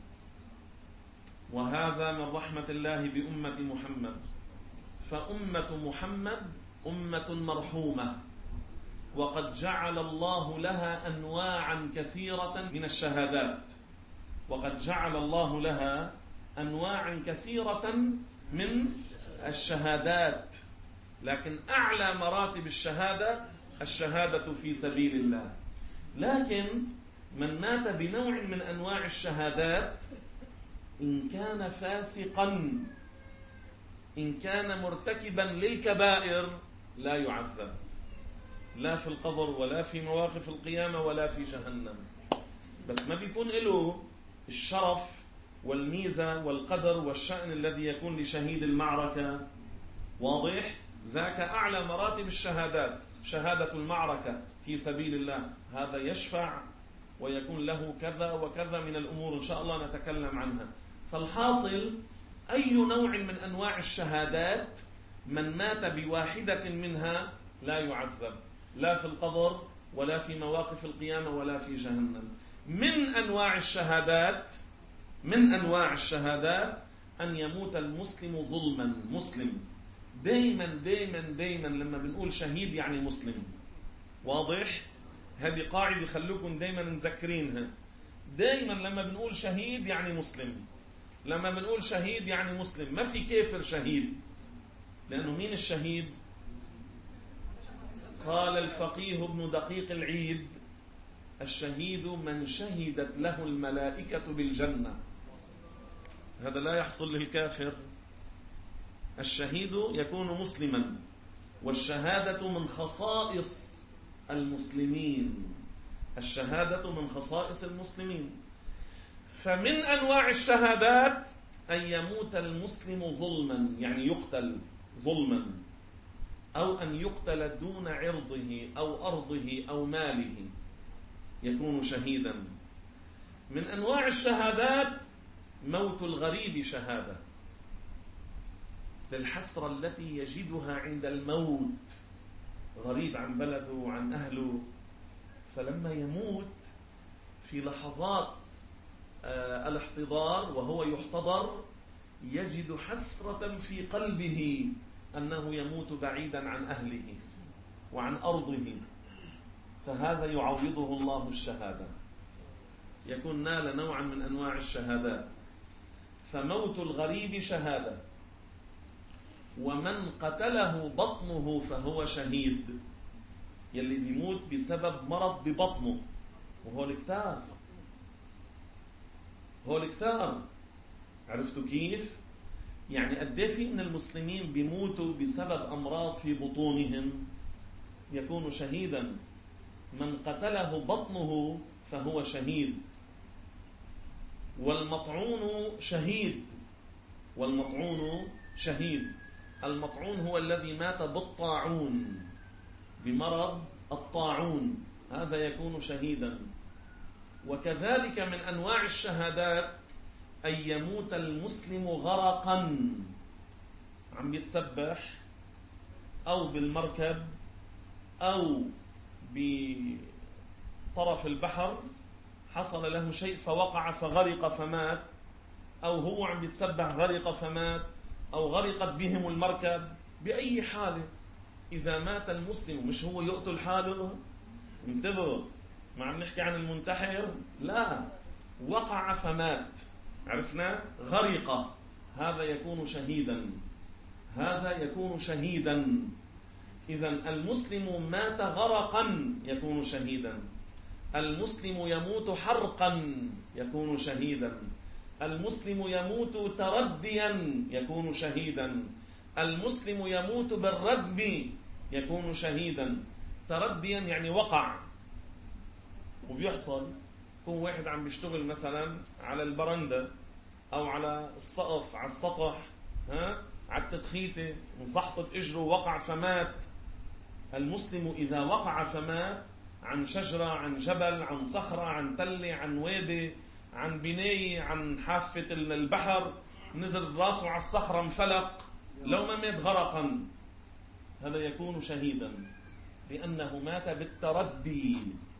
وهذا من رحمة الله بأمة محمد. فأمة محمد أمة مرحومة، وقد جعل الله لها أنواعا كثيرة من الشهادات، وقد جعل الله لها أنواعا كثيرة من الشهادات. لكن أعلى مراتب الشهادة الشهادة في سبيل الله. لكن من مات بنوع من أنواع الشهادات إن كان فاسقا، إن كان مرتكبا للكبائر لا يعذب، لا في القبر ولا في مواقف القيامة ولا في جهنم. بس ما بيكون له الشرف والميزة والقدر والشأن الذي يكون لشهيد المعركة. واضح؟ ذاك أعلى مراتب الشهادات، شهادة المعركة في سبيل الله، هذا يشفع ويكون له كذا وكذا من الأمور إن شاء الله نتكلم عنها. فالحاصل أي نوع من أنواع الشهادات من مات بواحدة منها لا يعذب، لا في القبر ولا في مواقف القيامة ولا في جهنم. من أنواع الشهادات من أنواع الشهادات أن يموت المسلم ظلما. مسلم دايما دايما دايما لما بنقول شهيد يعني مسلم. واضح؟ هذه قاعدة خلوكم دايما مذكرينها. دايما لما بنقول شهيد يعني مسلم، لما بنقول شهيد يعني مسلم، ما في كافر شهيد. لأنه مين الشهيد؟ قال الفقيه ابن دقيق العيد: الشهيد من شهدت له الملائكة بالجنة. هذا لا يحصل للكافر. الشهيد يكون مسلما، والشهادة من خصائص المسلمين. الشهادة من خصائص المسلمين. فمن أنواع الشهادات أن يموت المسلم ظلما، يعني يقتل ظلما، أو أن يقتل دون عرضه أو أرضه أو ماله، يكون شهيدا. من أنواع الشهادات موت الغريب شهادة، للحسرة التي يجدها عند الموت، غريب عن بلده وعن أهله، فلما يموت في لحظات آه الاحتضار وهو يحتضر يجد حسرة في قلبه أنه يموت بعيدا عن أهله وعن أرضه، فهذا يعوضه الله الشهادة، يكون نال نوعا من أنواع الشهادات. فموت الغريب شهادة. ومن قتله بطنه فهو شهيد، يلي بيموت بسبب مرض ببطنه، وهو الكتار، هو الكتار. عرفتوا كيف؟ يعني قد ايه في من المسلمين بيموتوا بسبب أمراض في بطونهم، يكون شهيدا. من قتله بطنه فهو شهيد. والمطعون شهيد، والمطعون شهيد. المطعون هو الذي مات بالطاعون، بمرض الطاعون، هذا يكون شهيدا. وكذلك من أنواع الشهادات أن يموت المسلم غرقا، عم يتسبح أو بالمركب أو بطرف البحر، حصل له شيء فوقع فغرق فمات، أو هو عم يتسبح غرق فمات، أو غرقت بهم المركب. بأي حال إذا مات المسلم، مش هو يقتل حاله، انتبهوا، ما عم نحكي عن المنتحر، لا، وقع فمات، عرفنا؟ غرق، هذا يكون شهيدا، هذا يكون شهيدا. إذن المسلم مات غرقا يكون شهيدا، المسلم يموت حرقا يكون شهيدا، المسلم يموت ترديا يكون شهيدا، المسلم يموت بالردم يكون شهيدا. ترديا يعني وقع، وبيحصل يكون واحد عم بيشتغل مثلا على البرندة أو على السقف، على السطح، ها، على التدخيته، انزحطت اجره وقع فمات. المسلم إذا وقع فمات عن شجرة، عن جبل، عن صخرة، عن تلة، عن وادي، عن بناية، عن حافة البحر، نزل راسه على الصخرة انفلق، لو ما مات غرقا، هذا يكون شهيدا، لأنه مات بالتردي.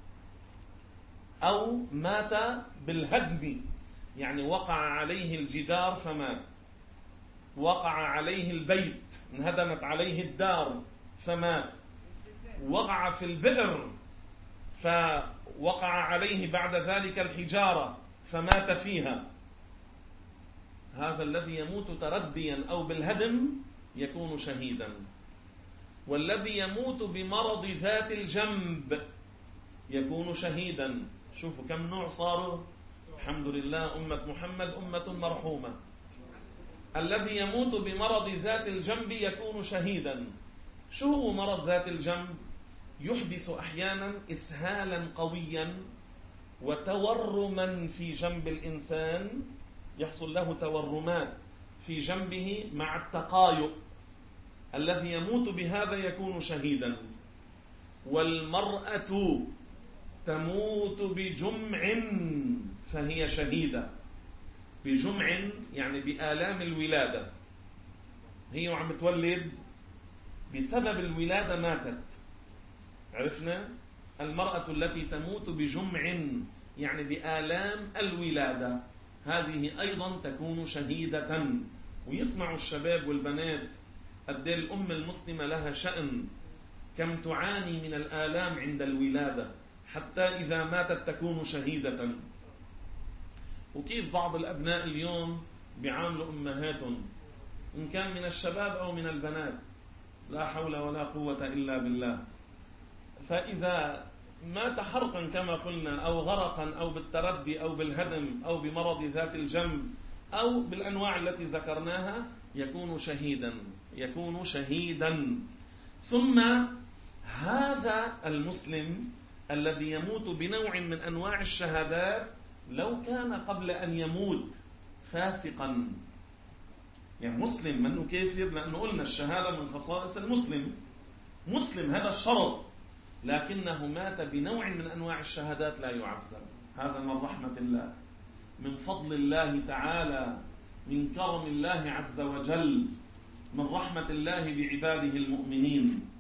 أو مات بالهدم، يعني وقع عليه الجدار فمات، وقع عليه البيت، انهدمت عليه الدار فمات، وقع في البئر فوقع عليه بعد ذلك الحجارة فمات فيها. هذا الذي يموت ترديا أو بالهدم يكون شهيدا. والذي يموت بمرض ذات الجنب يكون شهيدا. شوفوا كم نوع صاروا، الحمد لله، أمة محمد أمة مرحومة. الذي يموت بمرض ذات الجنب يكون شهيدا. شو هو مرض ذات الجنب؟ يحدث أحيانا إسهالا قويا وتورما في جنب الإنسان، يحصل له تورمات في جنبه مع التقايؤ. الذي يموت بهذا يكون شهيدا. والمرأة تموت بجمع فهي شهيدة. بجمع يعني بآلام الولادة، هي وعم بتولد بسبب الولادة ماتت، عرفنا؟ المرأة التي تموت بجمع يعني بآلام الولادة، هذه أيضا تكون شهيدة. ويسمع الشباب والبنات قد الأم المسلمة لها شأن، كم تعاني من الآلام عند الولادة حتى إذا ماتت تكون شهيدة. وكيف بعض الأبناء اليوم بيعاملوا أمهاتهم، إن كان من الشباب أو من البنات، لا حول ولا قوة إلا بالله. فإذا مات حرقا كما قلنا، أو غرقا، أو بالتردي، أو بالهدم، أو بمرض ذات الجنب، أو بالأنواع التي ذكرناها، يكون شهيدا، يكون شهيدا. ثم هذا المسلم الذي يموت بنوع من أنواع الشهادات لو كان قبل أن يموت فاسقا، يعني مسلم منه كافر، لأنه قلنا الشهادة من خصائص المسلم، مسلم هذا الشرط، لكنه مات بنوع من أنواع الشهادات لا يعذب. هذا من رحمة الله، من فضل الله تعالى، من كرم الله عز وجل، من رحمة الله بعباده المؤمنين.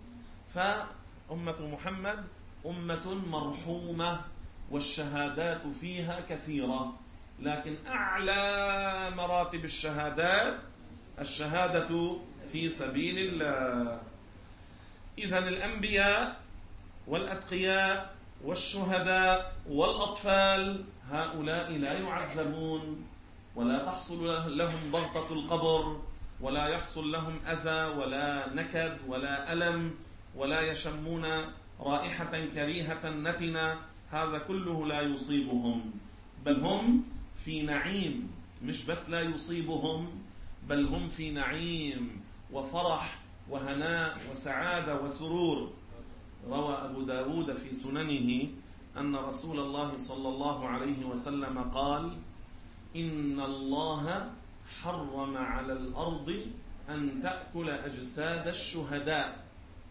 فأمة محمد أمة مرحومة، والشهادات فيها كثيرة، لكن أعلى مراتب الشهادات الشهادة في سبيل الله. إذن الأنبياء والأتقياء والشهداء والأطفال هؤلاء لا يعذبون، ولا تحصل لهم ضغطة القبر، ولا يحصل لهم أذى ولا نكد ولا ألم، ولا يشمون رائحة كريهة نتنة، هذا كله لا يصيبهم، بل هم في نعيم. مش بس لا يصيبهم، بل هم في نعيم وفرح وهناء وسعادة وسرور. روى أبو داود في سننه أن رسول الله صلى الله عليه وسلم قال: إن الله حرم على الأرض أن تأكل أجساد الشهداء.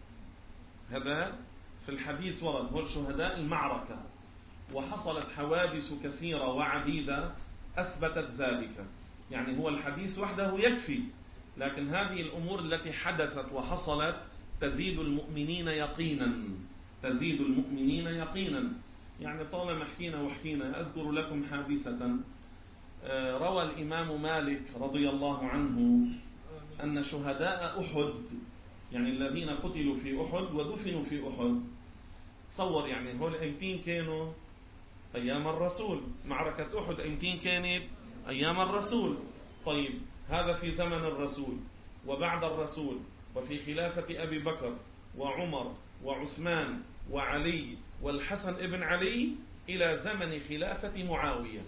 هذا في الحديث ورد، هو شهداء المعركة، وحصلت حوادث كثيرة وعديدة أثبتت ذلك. يعني هو الحديث وحده يكفي، لكن هذه الأمور التي حدثت وحصلت تزيد المؤمنين يقينا، تزيد المؤمنين يقينا. يعني طالما حكينا وحكينا أذكر لكم حادثة. روى الإمام مالك رضي الله عنه أن شهداء أحد، يعني الذين قتلوا في أحد ودفنوا في أحد، تصور يعني هول أيمتين كانوا أيام الرسول، معركة أحد أيمتين كانت أيام الرسول. طيب هذا في زمن الرسول وبعد الرسول، وفي خلافة أبي بكر وعمر وعثمان وعلي والحسن ابن علي، إلى زمن خلافة معاوية،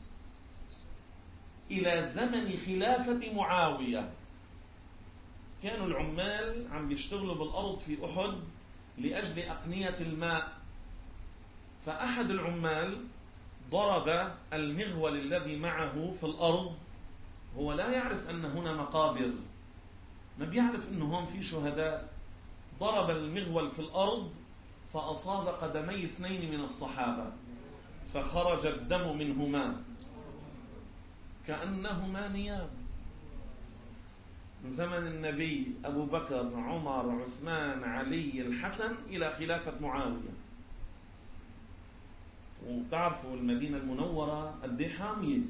إلى زمن خلافة معاوية. كانوا العمال عم بيشتغلوا بالأرض في أحد لأجل أقنية الماء، فأحد العمال ضرب المغول الذي معه في الأرض، هو لا يعرف أن هنا مقابر، ما بيعرف أنه هون في شهداء، ضرب المغول في الأرض فأصاب قدمي اثنين من الصحابة، فخرج الدم منهما كأنهما نيام. من زمن النبي أبو بكر عمر عثمان علي الحسن إلى خلافة معاوية. وتعرفوا المدينة المنورة قد ايه حامية،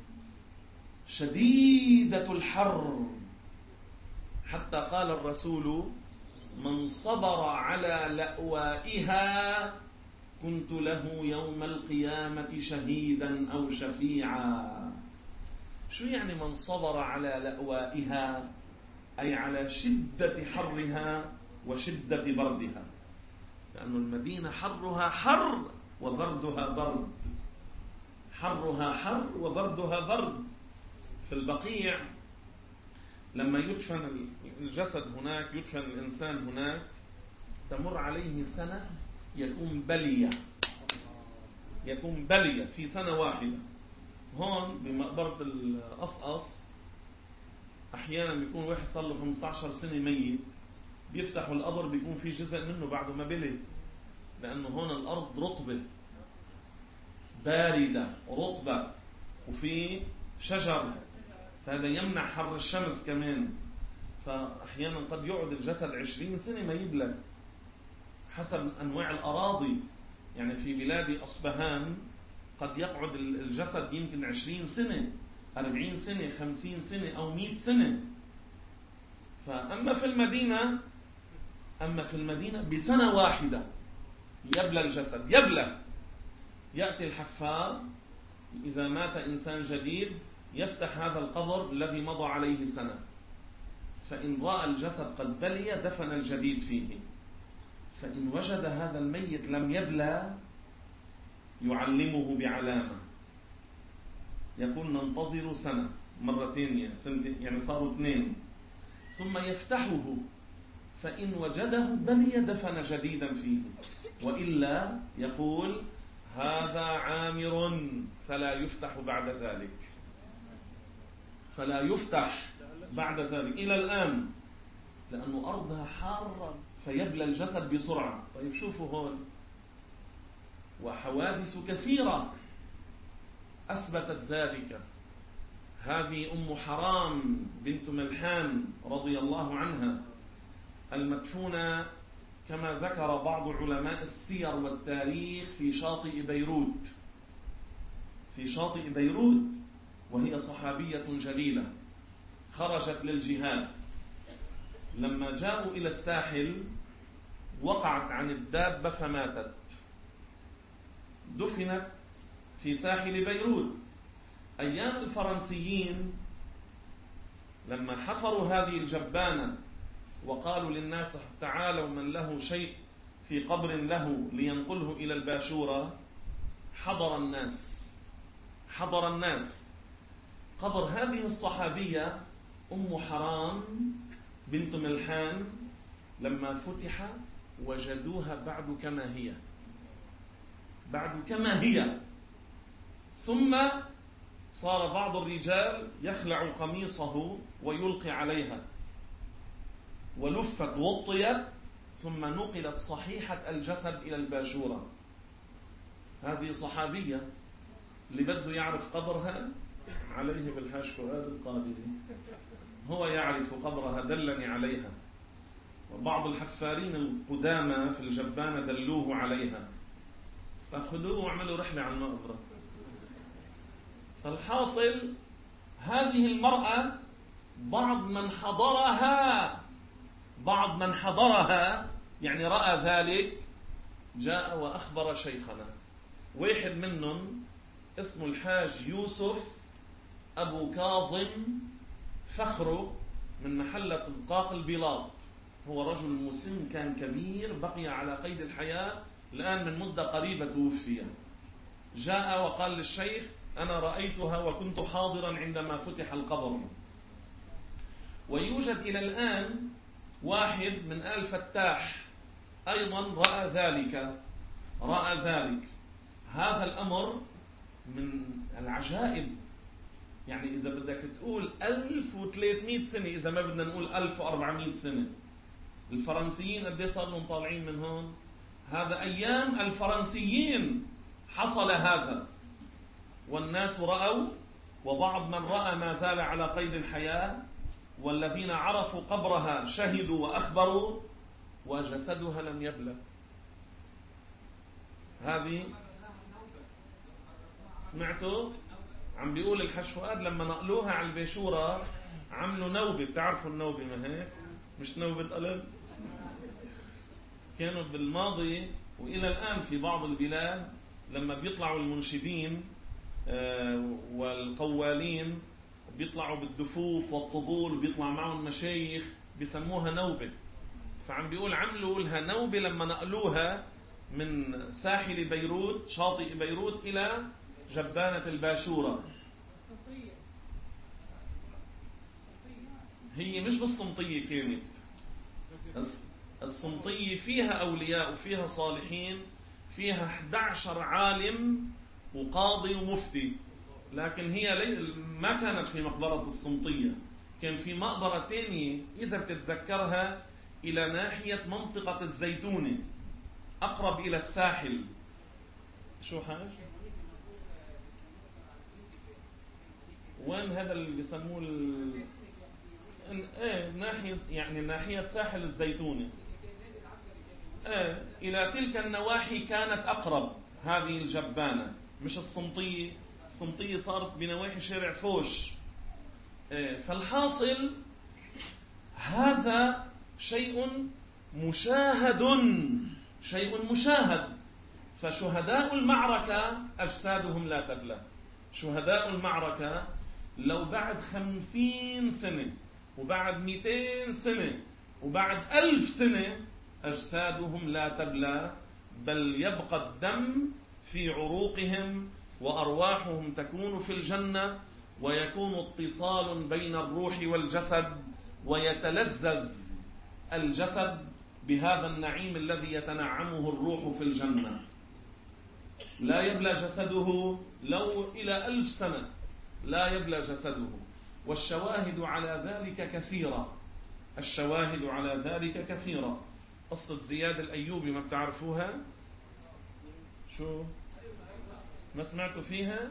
شديدة الحر، حتى قال الرسول: من صبر على لأوائها كنت له يوم القيامة شهيدا أو شفيعا. شو يعني من صبر على لأوائها؟ أي على شدة حرها وشدة بردها، لأن المدينة حرها حر وبردها برد، حرها حر وبردها برد. في البقيع لما يدفن الجسد هناك، يدفن الإنسان هناك، تمر عليه سنة يكون بلية، يكون بلية في سنة واحدة. هون بمقبرة القصقص أحيانا بيكون واحد صار له خمسة عشر سنة ميت، بيفتحوا القبر بيكون في جزء منه بعده ما بلي، لأنه هون الأرض رطبة باردة رطبة وفي شجر، فهذا يمنع حر الشمس كمان. فأحيانا قد يقعد الجسد عشرين سنة ما يبلى حسب أنواع الأراضي. يعني في بلاد أصبهان قد يقعد الجسد يمكن عشرين سنة، أربعين سنة، خمسين سنة أو مئة سنة. فأما في المدينة أما في المدينة بسنة واحدة يبلى الجسد، يبلى. يأتي الحفار إذا مات إنسان جديد يفتح هذا القبر الذي مضى عليه سنة، فإن رأى الجسد قد بلي دفن الجديد فيه، فإن وجد هذا الميت لم يبلى يعلمه بعلامة، يقول ننتظر سنة، مرتين يعني صاروا اثنين، ثم يفتحه، فإن وجده بلي دفن جديدا فيه. وإلا يقول هذا عامر فلا يفتح بعد ذلك، فلا يفتح بعد ذلك إلى الآن، لأنه أرضها حارة فيبلى الجسد بسرعة. طيب شوفوا هون، وحوادث كثيرة أثبتت ذلك. هذه أم حرام بنت ملحان رضي الله عنها المدفونة كما ذكر بعض علماء السير والتاريخ في شاطئ بيروت، في شاطئ بيروت، وهي صحابية جليلة خرجت للجهاد. لما جاءوا إلى الساحل وقعت عن الدابة فماتت، دفنت في ساحل بيروت. أيام الفرنسيين لما حفروا هذه الجبانة وقالوا للناس تعالوا من له شيء في قبر له لينقله إلى الباشورة، حضر الناس حضر الناس قبر هذه الصحابية أم حرام بنت ملحان. لما فتح وجدوها بعد كما هي، بعد كما هي. ثم صار بعض الرجال يخلع قميصه ويلقي عليها، ولفت وطيت، ثم نقلت صحيحة الجسد إلى الباشورة. هذه صحابية، اللي بده يعرف قبرها عليه بالحاج فؤاد القادري، هو يعرف قبرها، دلني عليها. وبعض الحفارين القدامى في الجبانة دلوه عليها، فخذوه واعملوا رحلة على المقبرة. فالحاصل هذه المرأة بعض من حضرها بعض من حضرها يعني رأى ذلك جاء وأخبر شيخنا. واحد منهم اسمه الحاج يوسف أبو كاظم فخره من محلة زقاق البلاط، هو رجل مسن كان كبير بقي على قيد الحياة، الآن من مدة قريبة توفي. جاء وقال للشيخ أنا رأيتها وكنت حاضرا عندما فتح القبر. ويوجد إلى الآن واحد من آل فتاح أيضا رأى ذلك رأى ذلك هذا الأمر من العجائب. يعني إذا بدك تقول ألف وثلاثمائة سنة، إذا ما بدنا نقول ألف وأربعمائة سنة، الفرنسيين قد صار لهم طالعين من هون؟ هذا أيام الفرنسيين حصل هذا، والناس رأوا، وبعض من رأى ما زال على قيد الحياة، والذين عرفوا قبرها شهدوا وأخبروا، وجسدها لم يبلى. هذه سمعتوا عم بيقول الحاج فؤاد لما نقلوها على البيشورة عملوا نوبة. بتعرفوا النوبة ما هيك؟ مش نوبة قلب. كانوا بالماضي وإلى الآن في بعض البلاد لما بيطلعوا المنشدين والقوالين بيطلعوا بالدفوف والطبول وبيطلع معهم مشايخ بيسموها نوبة. فعم بيقول عملوا لها نوبة لما نقلوها من ساحل بيروت شاطئ بيروت إلى جبانة الباشورة. هي مش بالصمطية كانت، الصمطية فيها أولياء وفيها صالحين، فيها أحد عشر عالم وقاضي ومفتي، لكن هي ما كانت في مقبرة الصمطية، كان في مقبرة تانية إذا بتتذكرها إلى ناحية منطقة الزيتونة أقرب إلى الساحل. شو حاج؟ وين هذا اللي بيسموه ال... ايه ناحية يعني ناحية ساحل الزيتونة. ايه إلى تلك النواحي كانت أقرب هذه الجبانة، مش الصمطية. الصمطية صارت بنواحي شارع فوش. ايه فالحاصل هذا شيء مشاهد شيء مشاهد. فشهداء المعركة أجسادهم لا تبلى. شهداء المعركة لو بعد خمسين سنة وبعد مئتين سنة وبعد ألف سنة أجسادهم لا تبلى، بل يبقى الدم في عروقهم وأرواحهم تكون في الجنة، ويكون اتصال بين الروح والجسد، ويتلذذ الجسد بهذا النعيم الذي يتنعمه الروح في الجنة. لا يبلى جسده لو إلى ألف سنة، لا يبلى جسده. والشواهد على ذلك كثيرة، الشواهد على ذلك كثيرة. قصة زياد الأيوبي ما بتعرفوها؟ شو؟ ما سمعتوا فيها؟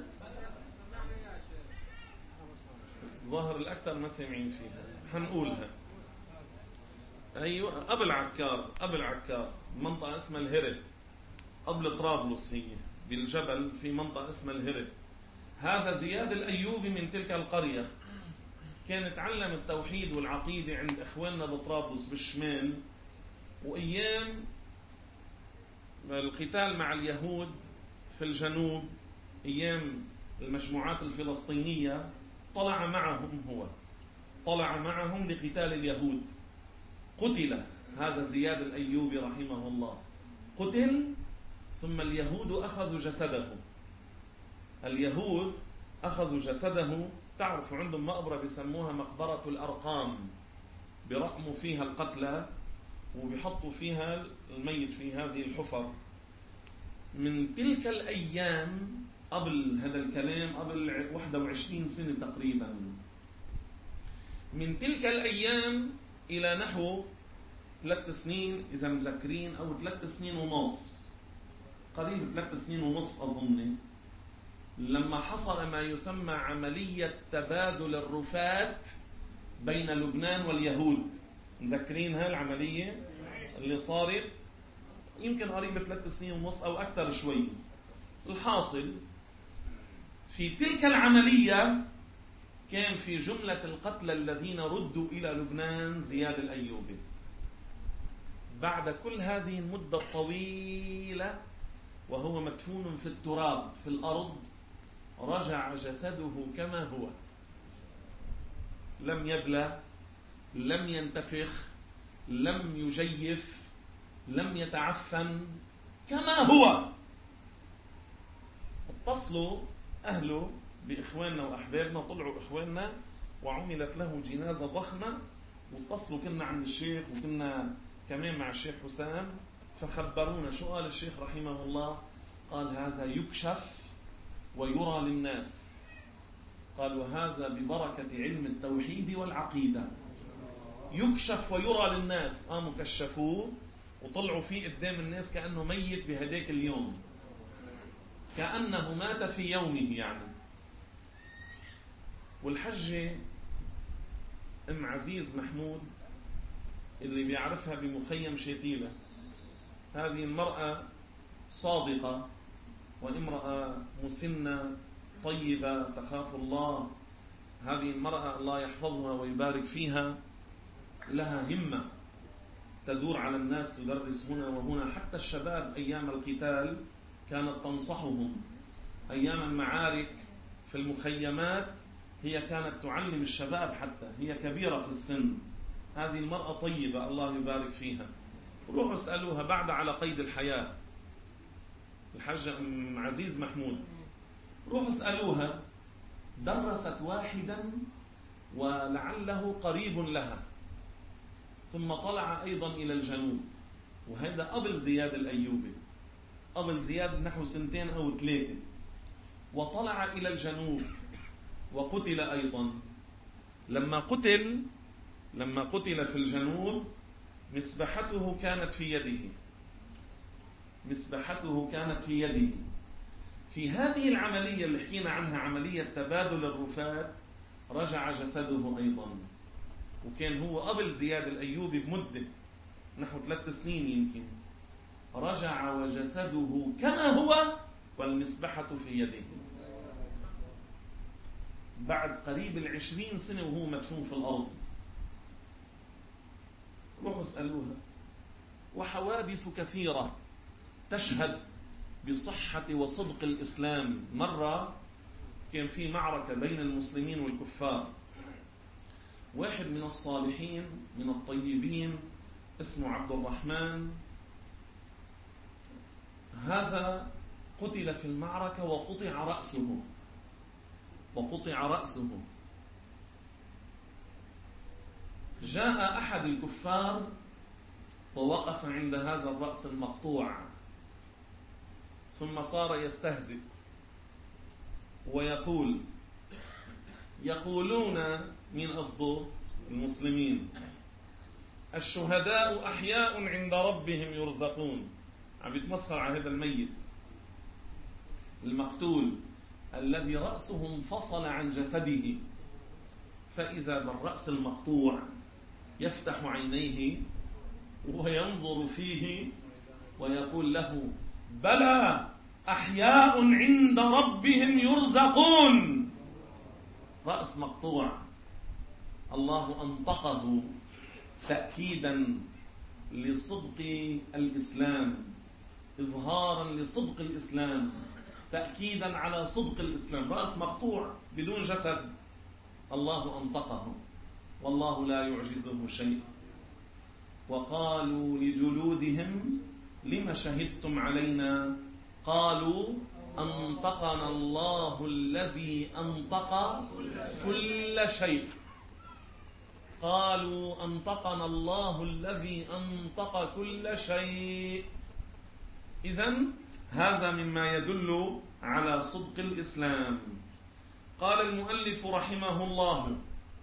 ظاهر الأكثر ما سمعين فيها، حنقولها. أيوة، قبل عكار، قبل عكار منطقة اسمها الهرة، قبل طرابلس، هي بالجبل في منطقة اسمها الهرة. هذا زياد الأيوبي من تلك القرية، كان تعلم التوحيد والعقيدة عند إخواننا بطرابلس بالشمال، وأيام القتال مع اليهود في الجنوب، أيام المجموعات الفلسطينية، طلع معهم، هو طلع معهم لقتال اليهود. قتل هذا زياد الأيوبي رحمه الله، قتل، ثم اليهود أخذوا جسده. اليهود أخذوا جسده. تعرفوا عندهم مقبرة بيسموها مقبرة الأرقام، برقموا فيها القتلى وبيحطوا فيها الميت في هذه الحفر. من تلك الأيام، قبل هذا الكلام قبل واحد وعشرين سنة تقريبا، من تلك الأيام إلى نحو ثلاث سنين إذا مذكرين، أو ثلاث سنين ونص، قريب ثلاث سنين ونص أظن، لما حصل ما يسمى عملية تبادل الرفات بين لبنان واليهود. مذكرين هاي العملية اللي صارت؟ يمكن قريب ثلاث سنين ونص أو أكثر شوي. الحاصل في تلك العملية كان في جملة القتلى الذين ردوا إلى لبنان زياد الأيوبي. بعد كل هذه المدة الطويلة وهو مدفون في التراب في الأرض، رجع جسده كما هو، لم يبلى، لم ينتفخ، لم يجيف، لم يتعفن، كما هو. اتصلوا أهله بإخواننا وأحبابنا، طلعوا إخواننا وعملت له جنازة ضخمة، واتصلوا كنا عند الشيخ وكنا كمان مع الشيخ حسام، فخبرونا. شو قال الشيخ رحمه الله؟ قال هذا يكشف ويرى للناس. قال وهذا ببركة علم التوحيد والعقيدة، يكشف ويرى للناس. قاموا كشفوه وطلعوا فيه قدام الناس كأنه ميت بهداك اليوم، كأنه مات في يومه يعني. والحجة أم عزيز محمود اللي بيعرفها بمخيم شتيلة، هذه المرأة صادقة وامرأة مسنة طيبة تخاف الله. هذه المرأة الله يحفظها ويبارك فيها، لها همة تدور على الناس، تدرس هنا وهنا. حتى الشباب أيام القتال كانت تنصحهم، أيام المعارك في المخيمات هي كانت تعلم الشباب، حتى هي كبيرة في السن. هذه المرأة طيبة الله يبارك فيها. روحوا اسألوها بعد على قيد الحياة، الحجة أم عزيز محمود، روحوا اسألوها. درست واحدا ولعله قريب لها، ثم طلع أيضا إلى الجنوب، وهذا قبل زياد الأيوبي، قبل زياد نحو سنتين أو ثلاثة، وطلع إلى الجنوب وقتل أيضا. لما قتل لما قتل في الجنوب، مسبحته كانت في يده، مسبحته كانت في يده. في هذه العملية اللي حكينا عنها، عملية تبادل الرفات، رجع جسده أيضا. وكان هو قبل زياد الأيوبي بمدة نحو ثلاث سنين يمكن، رجع وجسده كما هو والمسبحة في يده، بعد قريب العشرين سنة وهو مدفون في الأرض. روحوا اسألوها. وحوادث كثيرة تشهد بصحة وصدق الإسلام. مرة كان في معركة بين المسلمين والكفار، واحد من الصالحين من الطيبين اسمه عبد الرحمن، هذا قتل في المعركة وقطع رأسه، وقطع رأسه. جاء أحد الكفار ووقف عند هذا الرأس المقطوع، ثم صار يستهزئ ويقول، يقولون من قصده المسلمين: الشهداء أحياء عند ربهم يرزقون. عم يتمسخر على هذا الميت المقتول الذي رأسه انفصل عن جسده، فإذا بالرأس المقطوع يفتح عينيه وينظر فيه ويقول له: بلى أحياء عند ربهم يرزقون. رأس مقطوع، الله أنطقه تأكيدا لصدق الإسلام، إظهارا لصدق الإسلام، تأكيدا على صدق الإسلام. رأس مقطوع بدون جسد، الله أنطقه، والله لا يعجزه شيء. وقالوا لجلودهم: لم شهدتم علينا؟ قالوا: أنطقنا الله الذي أنطق كل شيء. قالوا: أنطقنا الله الذي أنطق كل شيء. إذن هذا مما يدل على صدق الإسلام. قال المؤلف رحمه الله: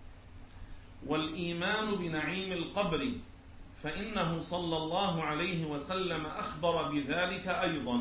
والإيمان بنعيم القبر فإنه صلى الله عليه وسلم أخبر بذلك أيضا،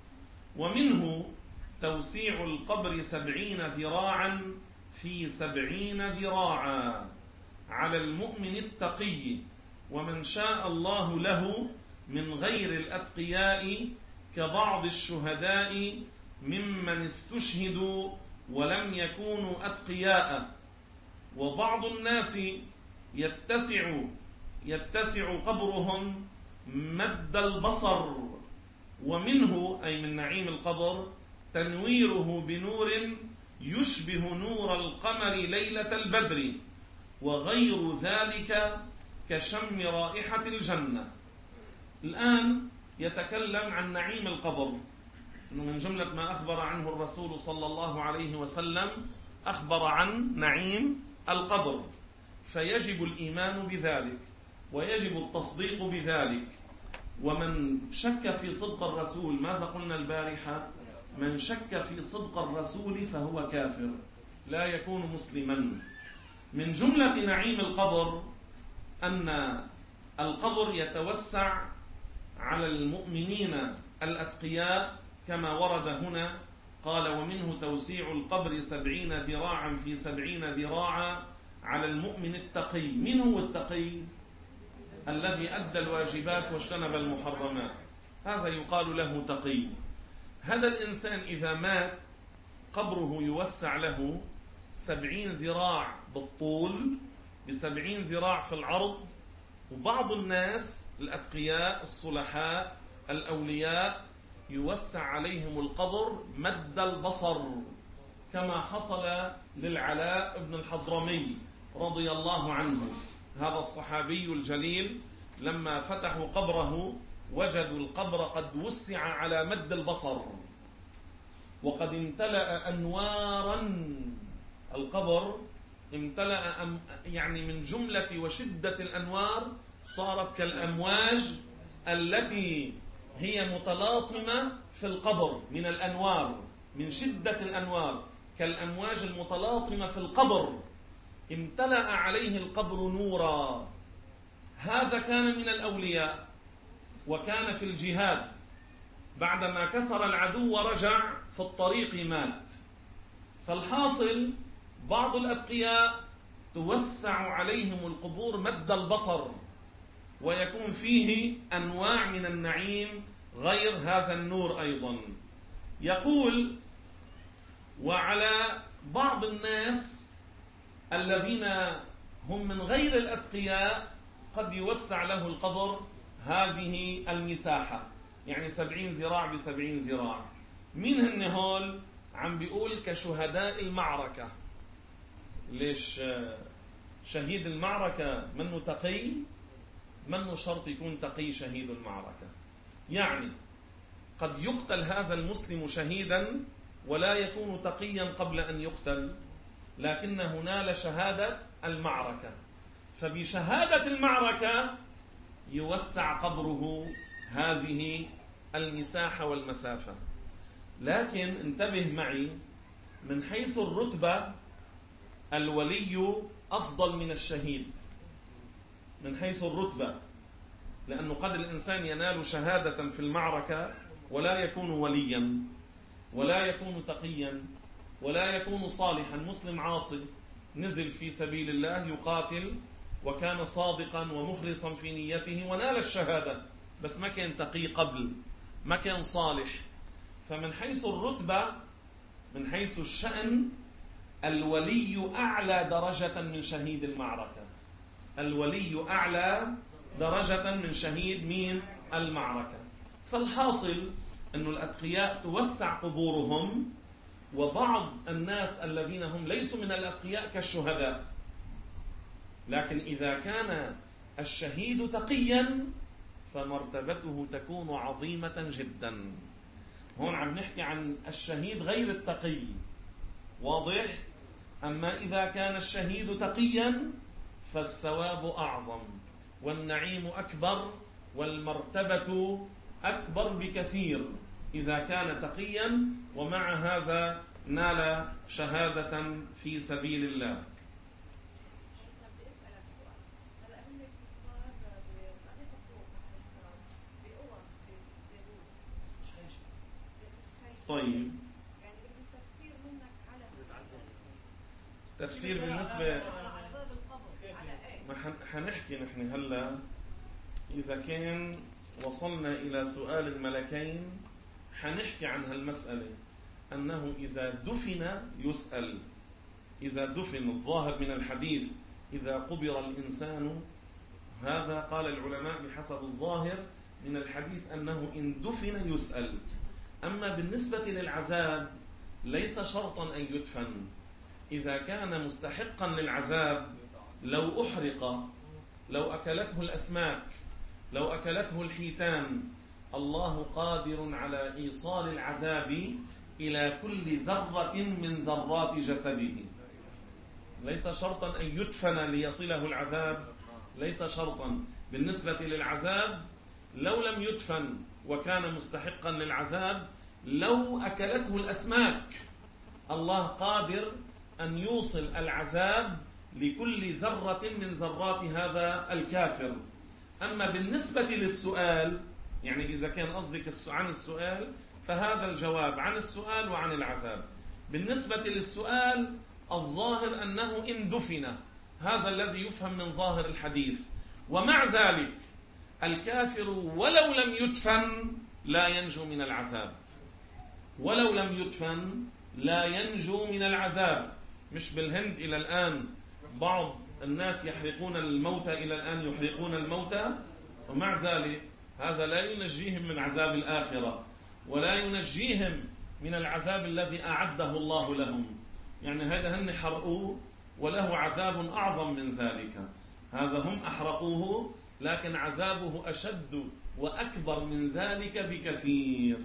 ومنه توسيع القبر سبعين ذراعا في سبعين ذراعا على المؤمن التقي ومن شاء الله له من غير الأتقياء كبعض الشهداء ممن استشهدوا ولم يكونوا أتقياء. وبعض الناس يتسع يتسع قبرهم مد البصر، ومنه أي من نعيم القبر تنويره بنور يشبه نور القمر ليلة البدر، وغير ذلك كشم رائحة الجنة. الآن يتكلم عن نعيم القبر، إنه من جملة ما أخبر عنه الرسول صلى الله عليه وسلم أخبر عن نعيم القبر، فيجب الإيمان بذلك ويجب التصديق بذلك. ومن شك في صدق الرسول، ماذا قلنا البارحة؟ من شك في صدق الرسول فهو كافر، لا يكون مسلما. من جملة نعيم القبر أن القبر يتوسع على المؤمنين الأتقياء كما ورد هنا، قال: ومنه توسيع القبر سبعين ذراعا في سبعين ذراعا على المؤمن التقي. من هو التقي؟ الذي أدى الواجبات واجتنب المحرمات، هذا يقال له تقي. هذا الإنسان إذا مات قبره يوسع له سبعين ذراع بالطول بسبعين ذراع في العرض. وبعض الناس الأتقياء الصلحاء الأولياء يوسع عليهم القبر مد البصر، كما حصل للعلاء بن الحضرمي رضي الله عنه. هذا الصحابي الجليل لما فتحوا قبره وجدوا القبر قد وسع على مد البصر، وقد امتلأ أنوارا. القبر امتلأ يعني من جملة وشدة الأنوار صارت كالأمواج التي هي متلاطمة في القبر من الأنوار، من شدة الأنوار كالأمواج المتلاطمة في القبر. امتلأ عليه القبر نورا. هذا كان من الأولياء وكان في الجهاد، بعدما كسر العدو ورجع في الطريق مات. فالحاصل بعض الأتقياء توسع عليهم القبور مد البصر، ويكون فيه أنواع من النعيم غير هذا النور أيضا. يقول: وعلى بعض الناس الذين هم من غير الأتقياء قد يوسع له القبر هذه المساحة، يعني سبعين ذراع بسبعين ذراع. مين هن هول؟ عم بيقول كشهداء المعركة. ليش شهيد المعركة منه تقي؟ منه شرط يكون تقي شهيد المعركة. يعني قد يقتل هذا المسلم شهيدا ولا يكون تقيا قبل أن يقتل، لكنه نال شهادة المعركة. فبشهادة المعركة يوسع قبره هذه المساحة والمسافة. لكن انتبه معي، من حيث الرتبة الولي أفضل من الشهيد، من حيث الرتبة، لأنه قد الإنسان ينال شهادة في المعركة ولا يكون وليا ولا يكون تقيا ولا يكون صالحا، مسلم عاصي نزل في سبيل الله يقاتل وكان صادقا ومخلصا في نيته ونال الشهادة، بس ما كان تقي قبل، ما كان صالح. فمن حيث الرتبة، من حيث الشأن، الولي أعلى درجة من شهيد المعركة. الولي أعلى درجة من شهيد مين؟ المعركة. فالحاصل أن الأتقياء توسع قبورهم، وبعض الناس الذين هم ليسوا من الأتقياء كالشهداء. لكن إذا كان الشهيد تقيا فمرتبته تكون عظيمة جدا. هون عم نحكي عن الشهيد غير التقي، واضح؟ أما إذا كان الشهيد تقيا فالثواب أعظم والنعيم أكبر والمرتبة أكبر بكثير إذا كان تقيا ومع هذا نال شهادة في سبيل الله. طيب، تفسير بالنسبة ما حنحكي نحن هلا. إذا كان وصلنا إلى سؤال الملكين حنحكي عن هالمسألة، أنه إذا دفن يسأل. إذا دفن، الظاهر من الحديث إذا قبر الإنسان، هذا قال العلماء بحسب الظاهر من الحديث أنه إن دفن يسأل. أما بالنسبة للعذاب ليس شرطا أن يدفن. إذا كان مستحقا للعذاب، لو أحرق، لو أكلته الأسماك، لو أكلته الحيتان، الله قادر على إيصال العذاب إلى كل ذرة من ذرات جسده. ليس شرطا أن يدفن ليصله العذاب، ليس شرطا. بالنسبة للعذاب لو لم يدفن وكان مستحقا للعذاب، لو أكلته الأسماك، الله قادر أن يوصل العذاب لكل ذرة من ذرات هذا الكافر. أما بالنسبة للسؤال، يعني إذا كان قصدك عن السؤال، فهذا الجواب عن السؤال وعن العذاب. بالنسبة للسؤال الظاهر أنه إن دفن، هذا الذي يفهم من ظاهر الحديث. ومع ذلك الكافر ولو لم يدفن لا ينجو من العذاب، ولو لم يدفن لا ينجو من العذاب. مش بالهند إلى الآن بعض الناس يحرقون الموتى، إلى الآن يحرقون الموتى، ومع ذلك هذا لا ينجيهم من عذاب الآخرة ولا ينجيهم من العذاب الذي أعده الله لهم. يعني هذا هن حرقوه وله عذاب أعظم من ذلك. هذا هم أحرقوه لكن عذابه أشد وأكبر من ذلك بكثير.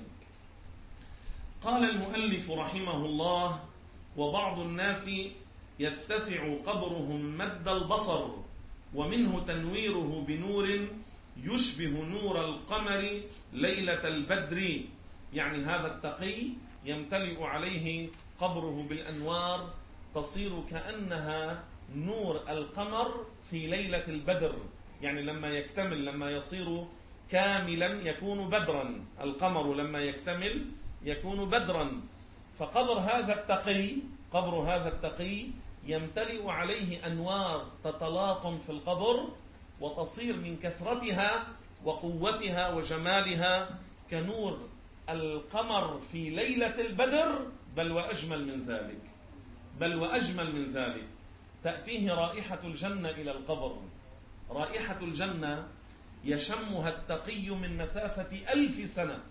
قال المؤلف رحمه الله: وبعض الناس يتسع قبرهم مد البصر، ومنه تنويره بنور يشبه نور القمر ليلة البدر. يعني هذا التقي يمتلئ عليه قبره بالأنوار تصير كأنها نور القمر في ليلة البدر. يعني لما يكتمل، لما يصير كاملا يكون بدرا. القمر لما يكتمل يكون بدرا. فقبر هذا التقي، قبر هذا التقي يمتلئ عليه أنوار تتلاطم في القبر، وتصير من كثرتها وقوتها وجمالها كنور القمر في ليلة البدر، بل وأجمل من ذلك، بل وأجمل من ذلك. تأتيه رائحة الجنة إلى القبر. رائحة الجنة يشمها التقي من مسافة ألف سنة.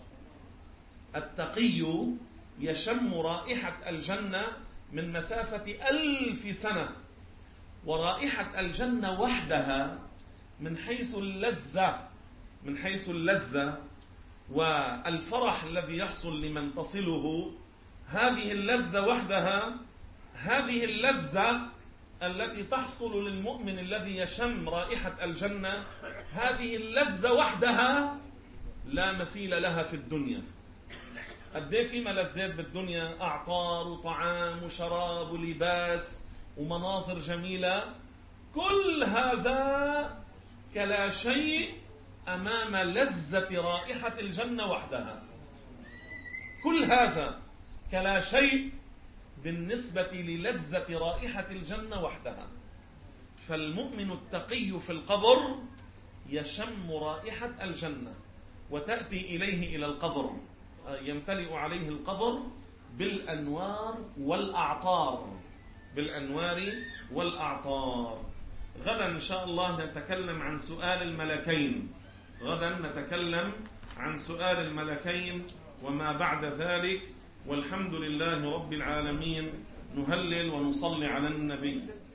التقي يشم رائحة الجنة من مسافة ألف سنة. ورائحة الجنة وحدها من حيث اللذة، من حيث اللذة والفرح الذي يحصل لمن تصله، هذه اللذة وحدها، هذه اللذة التي تحصل للمؤمن الذي يشم رائحة الجنة، هذه اللذة وحدها لا مثيل لها في الدنيا. قد ايه في ملذات بالدنيا، أعطار وطعام وشراب ولباس ومناظر جميلة، كل هذا كلا شيء أمام لذة رائحة الجنة وحدها. كل هذا كلا شيء بالنسبة للذة رائحة الجنة وحدها. فالمؤمن التقي في القبر يشم رائحة الجنة وتأتي إليه إلى القبر، يمتلئ عليه القبر بالأنوار والأعطار، بالأنوار والأعطار. غدا إن شاء الله نتكلم عن سؤال الملكين، غدا نتكلم عن سؤال الملكين وما بعد ذلك. والحمد لله رب العالمين. نهلل ونصلي على النبي.